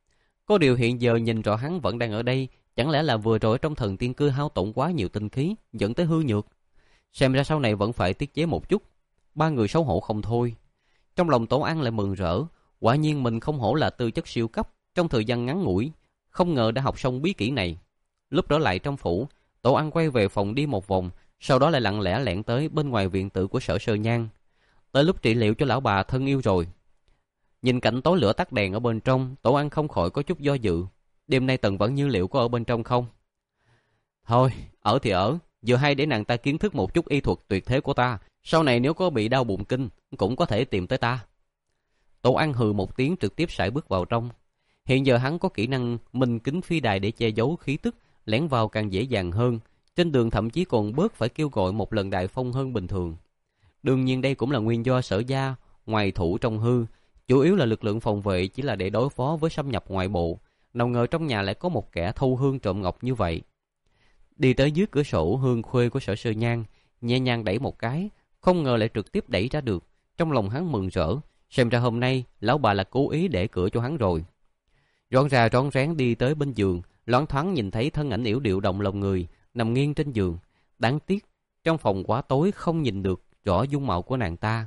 Có điều hiện giờ nhìn rõ hắn vẫn đang ở đây, chẳng lẽ là vừa rồi trong thần tiên cư hao tổn quá nhiều tinh khí, dẫn tới hư nhược. Xem ra sau này vẫn phải tiết chế một chút. Ba người xấu hổ không thôi. Trong lòng Tổ An lại mừng rỡ, quả nhiên mình không hổ là tư chất siêu cấp, trong thời gian ngắn ngủi, không ngờ đã học xong bí kỹ này. Lúc trở lại trong phủ, Tổ An quay về phòng đi một vòng, sau đó lại lặng lẽ lẻn tới bên ngoài viện tử của Sở Sơ Nhan. Tới lúc trị liệu cho lão bà thân yêu rồi. Nhìn cảnh tối lửa tắt đèn ở bên trong, Tổ An không khỏi có chút do dự. Đêm nay Tần Vãn Như liệu có ở bên trong không? Thôi, ở thì ở, vừa hay để nàng ta kiến thức một chút y thuật tuyệt thế của ta. Sau này nếu có bị đau bụng kinh, cũng có thể tìm tới ta. Tổ An hừ một tiếng trực tiếp sải bước vào trong. Hiện giờ hắn có kỹ năng minh kính phi đài để che giấu khí tức, lẻn vào càng dễ dàng hơn. Trên đường thậm chí còn bớt phải kêu gọi một lần đại phong hơn bình thường. Đương nhiên đây cũng là nguyên do Sở gia ngoài thủ trong hư, chủ yếu là lực lượng phòng vệ chỉ là để đối phó với xâm nhập ngoại bộ. Nào ngờ trong nhà lại có một kẻ thâu hương trộm ngọc như vậy. Đi tới dưới cửa sổ hương khuê của Sở Sơ Nhan, nhẹ nhàng đẩy một cái, không ngờ lại trực tiếp đẩy ra được. Trong lòng hắn mừng rỡ, xem ra hôm nay lão bà là cố ý để cửa cho hắn rồi. Rón ra rón rén đi tới bên giường, loáng thoáng nhìn thấy thân ảnh yểu điệu động lòng người nằm nghiêng trên giường. Đáng tiếc trong phòng quá tối không nhìn được rõ dung mạo của nàng ta.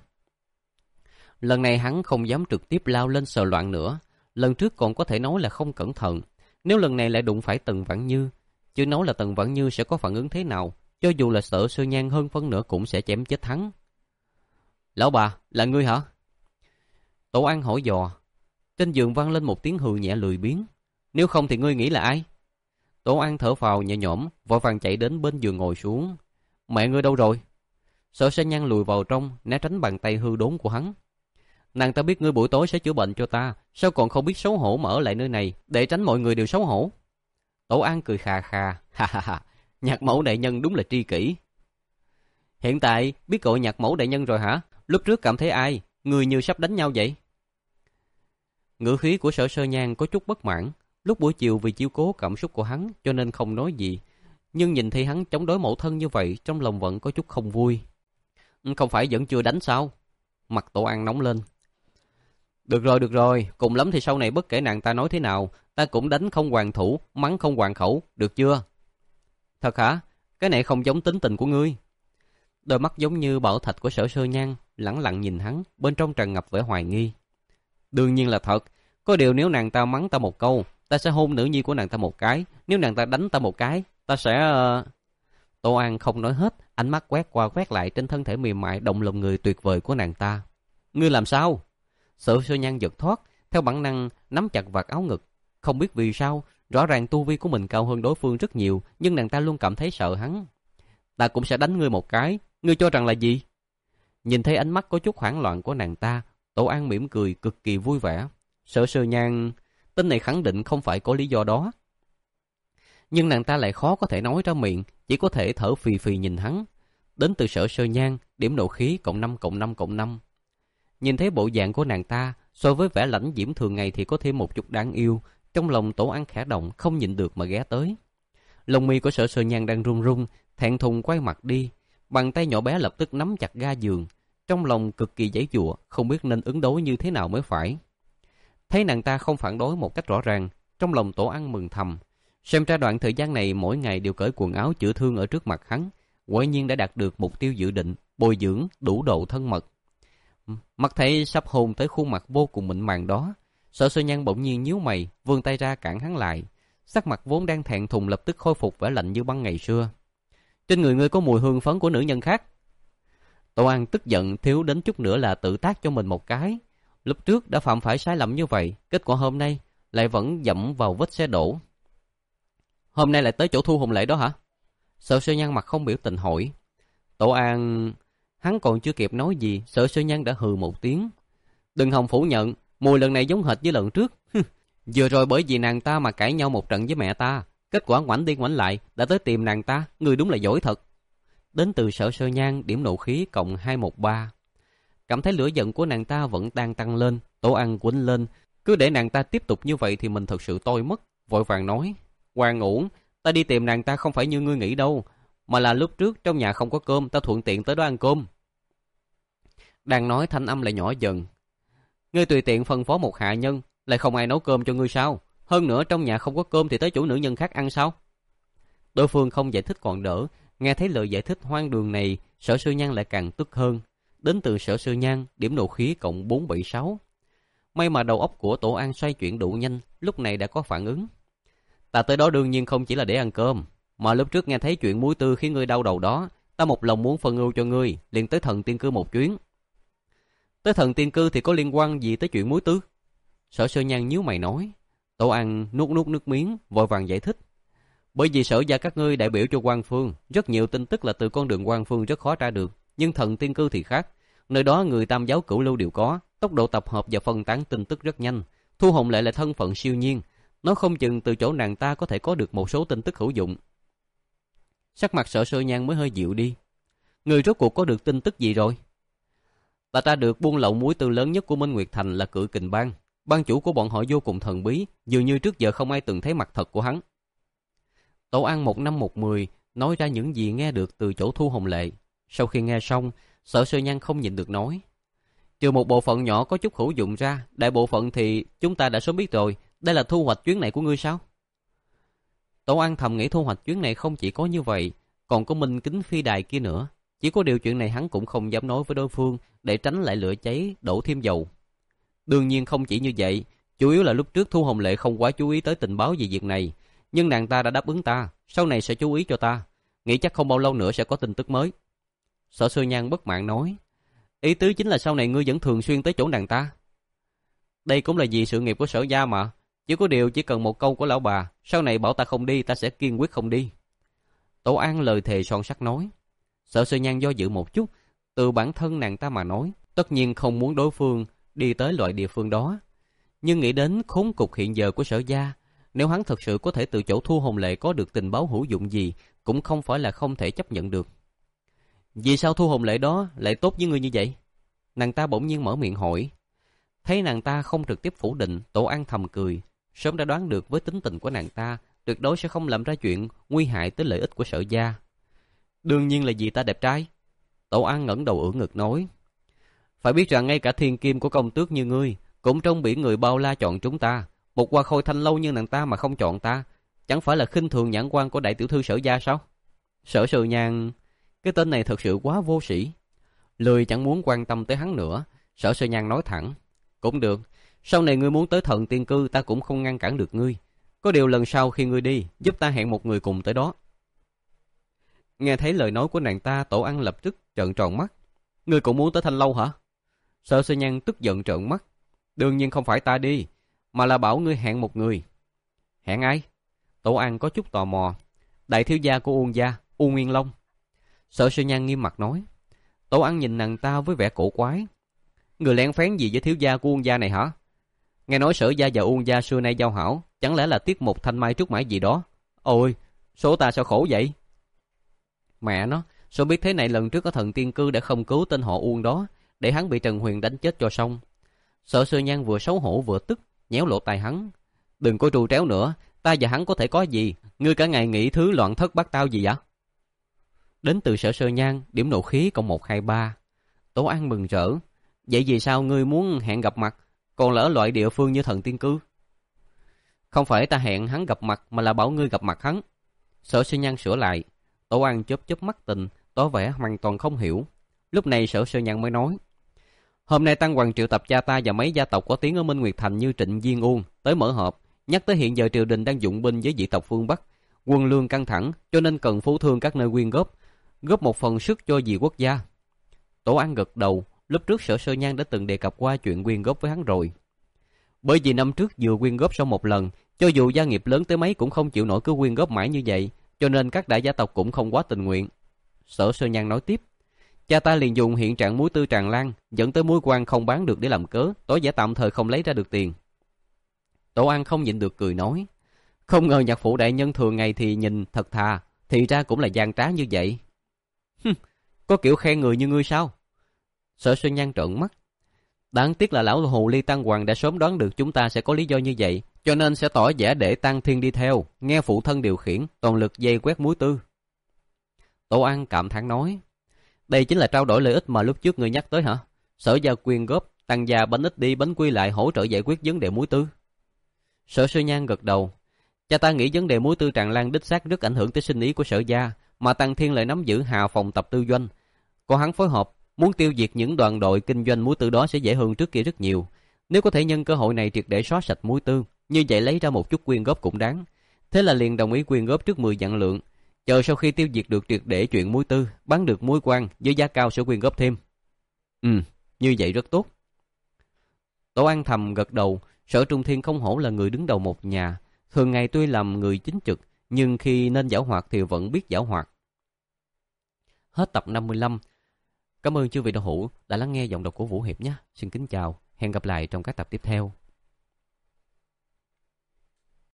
Lần này hắn không dám trực tiếp lao lên sờ loạn nữa. Lần trước còn có thể nói là không cẩn thận. Nếu lần này lại đụng phải Tần Vãn Như, chứ nói là Tần Vãn Như sẽ có phản ứng thế nào, cho dù là Sở Sơ Nhan hơn phân nữa cũng sẽ chém chết hắn. Lão bà, là ngươi hả? Tổ An hỏi dò. Trên giường vang lên một tiếng hừ nhẹ lười biếng. Nếu không thì ngươi nghĩ là ai? Tổ An thở phào nhẹ nhõm, vội vàng chạy đến bên giường ngồi xuống. Mẹ ngươi đâu rồi? Sở Sơ Nhan lùi vào trong, né tránh bàn tay hư đốn của hắn. Nàng ta biết ngươi buổi tối sẽ chữa bệnh cho ta, sao còn không biết xấu hổ mà ở lại nơi này, để tránh mọi người đều xấu hổ? Tổ An cười khà khà, ha ha ha, Nhạc mẫu đại nhân đúng là tri kỷ. Hiện tại biết gọi Nhạc mẫu đại nhân rồi hả? Lúc trước cảm thấy ai, người như sắp đánh nhau vậy? Ngữ khí của Sở Sơ Nhan có chút bất mãn. Lúc buổi chiều vì chiếu cố cảm xúc của hắn cho nên không nói gì, nhưng nhìn thấy hắn chống đối mẫu thân như vậy, trong lòng vẫn có chút không vui. Không phải vẫn chưa đánh sao? Mặt Tổ An nóng lên. Được rồi, được rồi, cùng lắm thì sau này bất kể nàng ta nói thế nào, ta cũng đánh không hoàn thủ, mắng không hoàn khẩu, được chưa? Thật hả? Cái này không giống tính tình của ngươi. Đôi mắt giống như bảo thạch của Sở Sơ Nhan lẳng lặng nhìn hắn, bên trong tràn ngập vẻ hoài nghi. Đương nhiên là thật. Có điều nếu nàng ta mắng ta một câu, ta sẽ hôn nữ nhi của nàng ta một cái. Nếu nàng ta đánh ta một cái, ta sẽ... Uh... Tô An không nói hết, ánh mắt quét qua quét lại trên thân thể mềm mại động lòng người tuyệt vời của nàng ta. Ngươi làm sao? Sở Sơ Nhan giật thoát, theo bản năng nắm chặt vạt áo ngực. Không biết vì sao, rõ ràng tu vi của mình cao hơn đối phương rất nhiều, nhưng nàng ta luôn cảm thấy sợ hắn. Ta cũng sẽ đánh ngươi một cái, ngươi cho rằng là gì? Nhìn thấy ánh mắt có chút hoảng loạn của nàng ta, Tổ An mỉm cười cực kỳ vui vẻ. Sở Sơ Nhan, tên này khẳng định không phải có lý do đó. Nhưng nàng ta lại khó có thể nói ra miệng, chỉ có thể thở phì phì nhìn hắn. Đến từ Sở Sơ Nhan, điểm nộ khí cộng năm cộng năm cộng năm. Nhìn thấy bộ dạng của nàng ta, so với vẻ lãnh diễm thường ngày thì có thêm một chút đáng yêu. Trong lòng Tổ An khẽ động, không nhịn được mà ghé tới. Lông mi của Sở Sơ Nhan đang run run, thẹn thùng quay mặt đi. Bàn tay nhỏ bé lập tức nắm chặt ga giường. Trong lòng cực kỳ giãy giụa, không biết nên ứng đối như thế nào mới phải. Thấy nàng ta không phản đối một cách rõ ràng, trong lòng Tổ An mừng thầm. Xem ra đoạn thời gian này mỗi ngày đều cởi quần áo chữa thương ở trước mặt hắn, quả nhiên đã đạt được mục tiêu dự định, bồi dưỡng đủ độ thân mật. Mắt thấy sắp hôn tới khuôn mặt vô cùng mịn màng đó, Sở Sơ Nhan bỗng nhiên nhíu mày, vươn tay ra cản hắn lại. Sắc mặt vốn đang thẹn thùng lập tức khôi phục vẻ lạnh như băng ngày xưa. Trên người ngươi có mùi hương phấn của nữ nhân khác. Tô An tức giận thiếu đến chút nữa là tự tác cho mình một cái. Lúc trước đã phạm phải sai lầm như vậy, kết quả hôm nay lại vẫn dẫm vào vết xe đổ. Hôm nay lại tới chỗ thu hồn lễ đó hả? Sở Sơ Nhan mặt không biểu tình hỏi. Tổ An... Hắn còn chưa kịp nói gì, Sở Sơ Nhan đã hừ một tiếng. Đừng hòng phủ nhận, mùi lần này giống hệt với lần trước. Vừa rồi bởi vì nàng ta mà cãi nhau một trận với mẹ ta, kết quả ngoảnh đi ngoảnh lại đã tới tìm nàng ta, người đúng là giỏi thật. Đến từ Sở Sơ Nhan, điểm nộ khí cộng hai một ba. Cảm thấy lửa giận của nàng ta vẫn đang tăng lên, Tổ An quýnh lên. Cứ để nàng ta tiếp tục như vậy thì mình thật sự tôi mất. Vội vàng nói, Hoàng uổng, ta đi tìm nàng ta không phải như ngươi nghĩ đâu, mà là lúc trước trong nhà không có cơm, ta thuận tiện tới đó ăn cơm. Đang nói thanh âm lại nhỏ dần. Ngươi tùy tiện phân phó một hạ nhân, lại không ai nấu cơm cho ngươi sao? Hơn nữa trong nhà không có cơm thì tới chỗ nữ nhân khác ăn sao? Đối phương không giải thích còn đỡ, nghe thấy lời giải thích hoang đường này, Sở Sư Nhan lại càng tức hơn. Đến từ Sở Sư Nhan, điểm nộ khí cộng bốn bảy sáu. May mà đầu óc của Tổ An xoay chuyển đủ nhanh, lúc này đã có phản ứng. Ta tới đó đương nhiên không chỉ là để ăn cơm, mà lúc trước nghe thấy chuyện muối tư khiến ngươi đau đầu đó, ta một lòng muốn phân ưu cho ngươi, liền tới Thần Tiên Cư một chuyến. Tới Thần Tiên Cư thì có liên quan gì tới chuyện muối tư? Sở Sư Nhan nhíu mày nói. Tổ An nuốt nuốt nước miếng, vội vàng giải thích. Bởi vì Sở gia các ngươi đại biểu cho Quan Phương, rất nhiều tin tức là từ con đường Quan Phương rất khó tra được, nhưng Thần Tiên Cư thì khác. Nơi đó người Tam giáo cửu lưu đều có, tốc độ tập hợp và phân tán tin tức rất nhanh. Thu Hồng Lệ là thân phận siêu nhiên, nó không chừng từ chỗ nàng ta có thể có được một số tin tức hữu dụng. Sắc mặt Sở Sư Nhan mới hơi dịu đi. Người rốt cuộc có được tin tức gì rồi? Ta ta được buôn lậu muối tư lớn nhất của Minh Nguyệt Thành là Cự Kình Bang. Ban chủ của bọn họ vô cùng thần bí, dường như trước giờ không ai từng thấy mặt thật của hắn. Tổ An một năm một mười nói ra những gì nghe được từ chỗ Thu Hồng Lệ. Sau khi nghe xong, Sở Sư Nhan không nhịn được nói. Trừ một bộ phận nhỏ có chút hữu dụng ra, đại bộ phận thì chúng ta đã sớm biết rồi. Đây là thu hoạch chuyến này của ngươi sao? Tổ An thầm nghĩ thu hoạch chuyến này không chỉ có như vậy, còn có Minh Kính Phi Đài kia nữa. Chỉ có điều chuyện này hắn cũng không dám nói với đối phương, để tránh lại lửa cháy, đổ thêm dầu. Đương nhiên không chỉ như vậy, chủ yếu là lúc trước Thu Hồng Lệ không quá chú ý tới tình báo về việc này. Nhưng nàng ta đã đáp ứng ta, sau này sẽ chú ý cho ta. Nghĩ chắc không bao lâu nữa sẽ có tin tức mới. Sở Sư Nhan bất mãn nói. Ý tứ chính là sau này ngươi vẫn thường xuyên tới chỗ nàng ta. Đây cũng là vì sự nghiệp của Sở gia mà. Chỉ có điều chỉ cần một câu của lão bà, sau này bảo ta không đi, ta sẽ kiên quyết không đi. Tổ An lời thề son sắt nói. Sở Sư Nhan do dự một chút, từ bản thân nàng ta mà nói, tất nhiên không muốn đối phương đi tới loại địa phương đó. Nhưng nghĩ đến khốn cục hiện giờ của Sở gia, nếu hắn thật sự có thể từ chỗ Thu Hồng Lệ có được tình báo hữu dụng gì, cũng không phải là không thể chấp nhận được. Vì sao Thu Hồng Lệ đó lại tốt với ngươi như vậy? Nàng ta bỗng nhiên mở miệng hỏi. Thấy nàng ta không trực tiếp phủ định, Tổ An thầm cười. Sớm đã đoán được với tính tình của nàng ta, tuyệt đối sẽ không làm ra chuyện nguy hại tới lợi ích của Sở gia. Đương nhiên là vì ta đẹp trai. Tổ An ngẩng đầu ưỡn ngực nói. Phải biết rằng ngay cả thiên kim của công tước như ngươi cũng trong biển người bao la chọn chúng ta. Một hoa khôi thanh lâu như nàng ta mà không chọn ta, chẳng phải là khinh thường nhãn quan của đại tiểu thư Sở gia sao? Sở Sư Nhan, cái tên này thật sự quá vô sĩ. Lười chẳng muốn quan tâm tới hắn nữa, Sở Sư Nhan nói thẳng. Cũng được, sau này ngươi muốn tới Thần Tiên Cư ta cũng không ngăn cản được ngươi. Có điều lần sau khi ngươi đi, giúp ta hẹn một người cùng tới đó. Nghe thấy lời nói của nàng ta, Tổ An lập tức trợn tròn mắt. Ngươi cũng muốn tới Thanh Lâu hả? Sở Sư Nhan tức giận trợn mắt. Đương nhiên không phải ta đi, mà là bảo ngươi hẹn một người. Hẹn ai? Tổ An có chút tò mò. Đại thiếu gia của Uông gia, U Nguyên Long. Sở Sư Nhan nghiêm mặt nói. Tổ An nhìn nàng ta với vẻ cổ quái. Người lén phén gì với thiếu gia của Uông gia này hả? Nghe nói Sở gia và Uông gia xưa nay giao hảo, chẳng lẽ là tiết mục thanh mai trúc mã gì đó? Ôi, số ta sao khổ vậy? Mẹ nó, sao biết thế này lần trước có Thần Tiên Cư đã không cứu tên họ Uông đó, để hắn bị Trần Huyền đánh chết cho xong. Sở Sư Nhan vừa xấu hổ vừa tức, nhéo lộ tai hắn. Đừng có trù tréo nữa, ta và hắn có thể có gì? Ngươi cả ngày nghĩ thứ loạn thất bát tao gì vậy? Đến từ Sở Sư Nhan, điểm nộ khí cộng một hai ba. Tổ An mừng rỡ. Vậy vì sao ngươi muốn hẹn gặp mặt, còn lỡ loại địa phương như Thần Tiên Cư? Không phải ta hẹn hắn gặp mặt, mà là bảo ngươi gặp mặt hắn. Sở Sư Nhan sửa lại. Tổ An chớp chớp mắt tình, tỏ vẻ hoàn toàn không hiểu. Lúc này Sở Sư Nhan mới nói. Hôm nay Tăng Hoàng triệu tập cha ta và mấy gia tộc có tiếng ở Minh Nguyệt Thành như Trịnh Diên Uông tới mở họp, nhắc tới hiện giờ triều đình đang dụng binh với dị tộc phương Bắc, quân lương căng thẳng, cho nên cần phú thương các nơi quyên góp, góp một phần sức cho vì quốc gia. Tổ An gật đầu, lúc trước Sở Sư Nhan đã từng đề cập qua chuyện quyên góp với hắn rồi. Bởi vì năm trước vừa quyên góp xong một lần, cho dù gia nghiệp lớn tới mấy cũng không chịu nổi cứ quyên góp mãi như vậy, cho nên các đại gia tộc cũng không quá tình nguyện. Sở Sư Nhan nói tiếp. Cha ta liền dùng hiện trạng muối tư tràn lan, dẫn tới muối quan không bán được để làm cớ, tối giả tạm thời không lấy ra được tiền. Tổ An không nhịn được cười nói. Không ngờ nhạc phụ đại nhân thường ngày thì nhìn thật thà, thì ra cũng là gian trá như vậy. Hừm, có kiểu khen người như ngươi sao? Sở Sư Nhan trợn mắt. Đáng tiếc là lão hồ ly Tăng Hoàng đã sớm đoán được chúng ta sẽ có lý do như vậy, cho nên sẽ tỏ vẻ để Tăng Thiên đi theo, nghe phụ thân điều khiển, toàn lực dây quét muối tư. Tổ An cảm thán nói. Đây chính là trao đổi lợi ích mà lúc trước người nhắc tới hả? Sở gia quyên góp, Tăng gia bánh ít đi bánh quy lại hỗ trợ giải quyết vấn đề muối tư. Sở Sư Nhan gật đầu. Cha ta nghĩ vấn đề muối tư tràn lan đích xác rất ảnh hưởng tới sinh ý của Sở gia, mà Tăng Thiên lại nắm giữ Hà phòng tập tư doanh. Có hắn phối hợp, muốn tiêu diệt những đoàn đội kinh doanh muối tư đó sẽ dễ hơn trước kia rất nhiều. Nếu có thể nhân cơ hội này triệt để xóa sạch muối tư, như vậy lấy ra một chút quyên góp cũng đáng. Thế là liền đồng ý quyên góp trước mười vạn lượng. Chờ sau khi tiêu diệt được triệt để chuyện muối tư, bán được muối quan với giá cao sẽ quyên góp thêm. Ừ, như vậy rất tốt. Tổ An thầm gật đầu. Sở Trung Thiên không hổ là người đứng đầu một nhà, thường ngày tuy làm người chính trực, nhưng khi nên giảo hoạt thì vẫn biết giảo hoạt. Hết tập năm mươi lăm. Cảm ơn chư vị đạo hữu đã lắng nghe giọng đọc của Vũ Hiệp nhé. Xin kính chào, hẹn gặp lại trong các tập tiếp theo.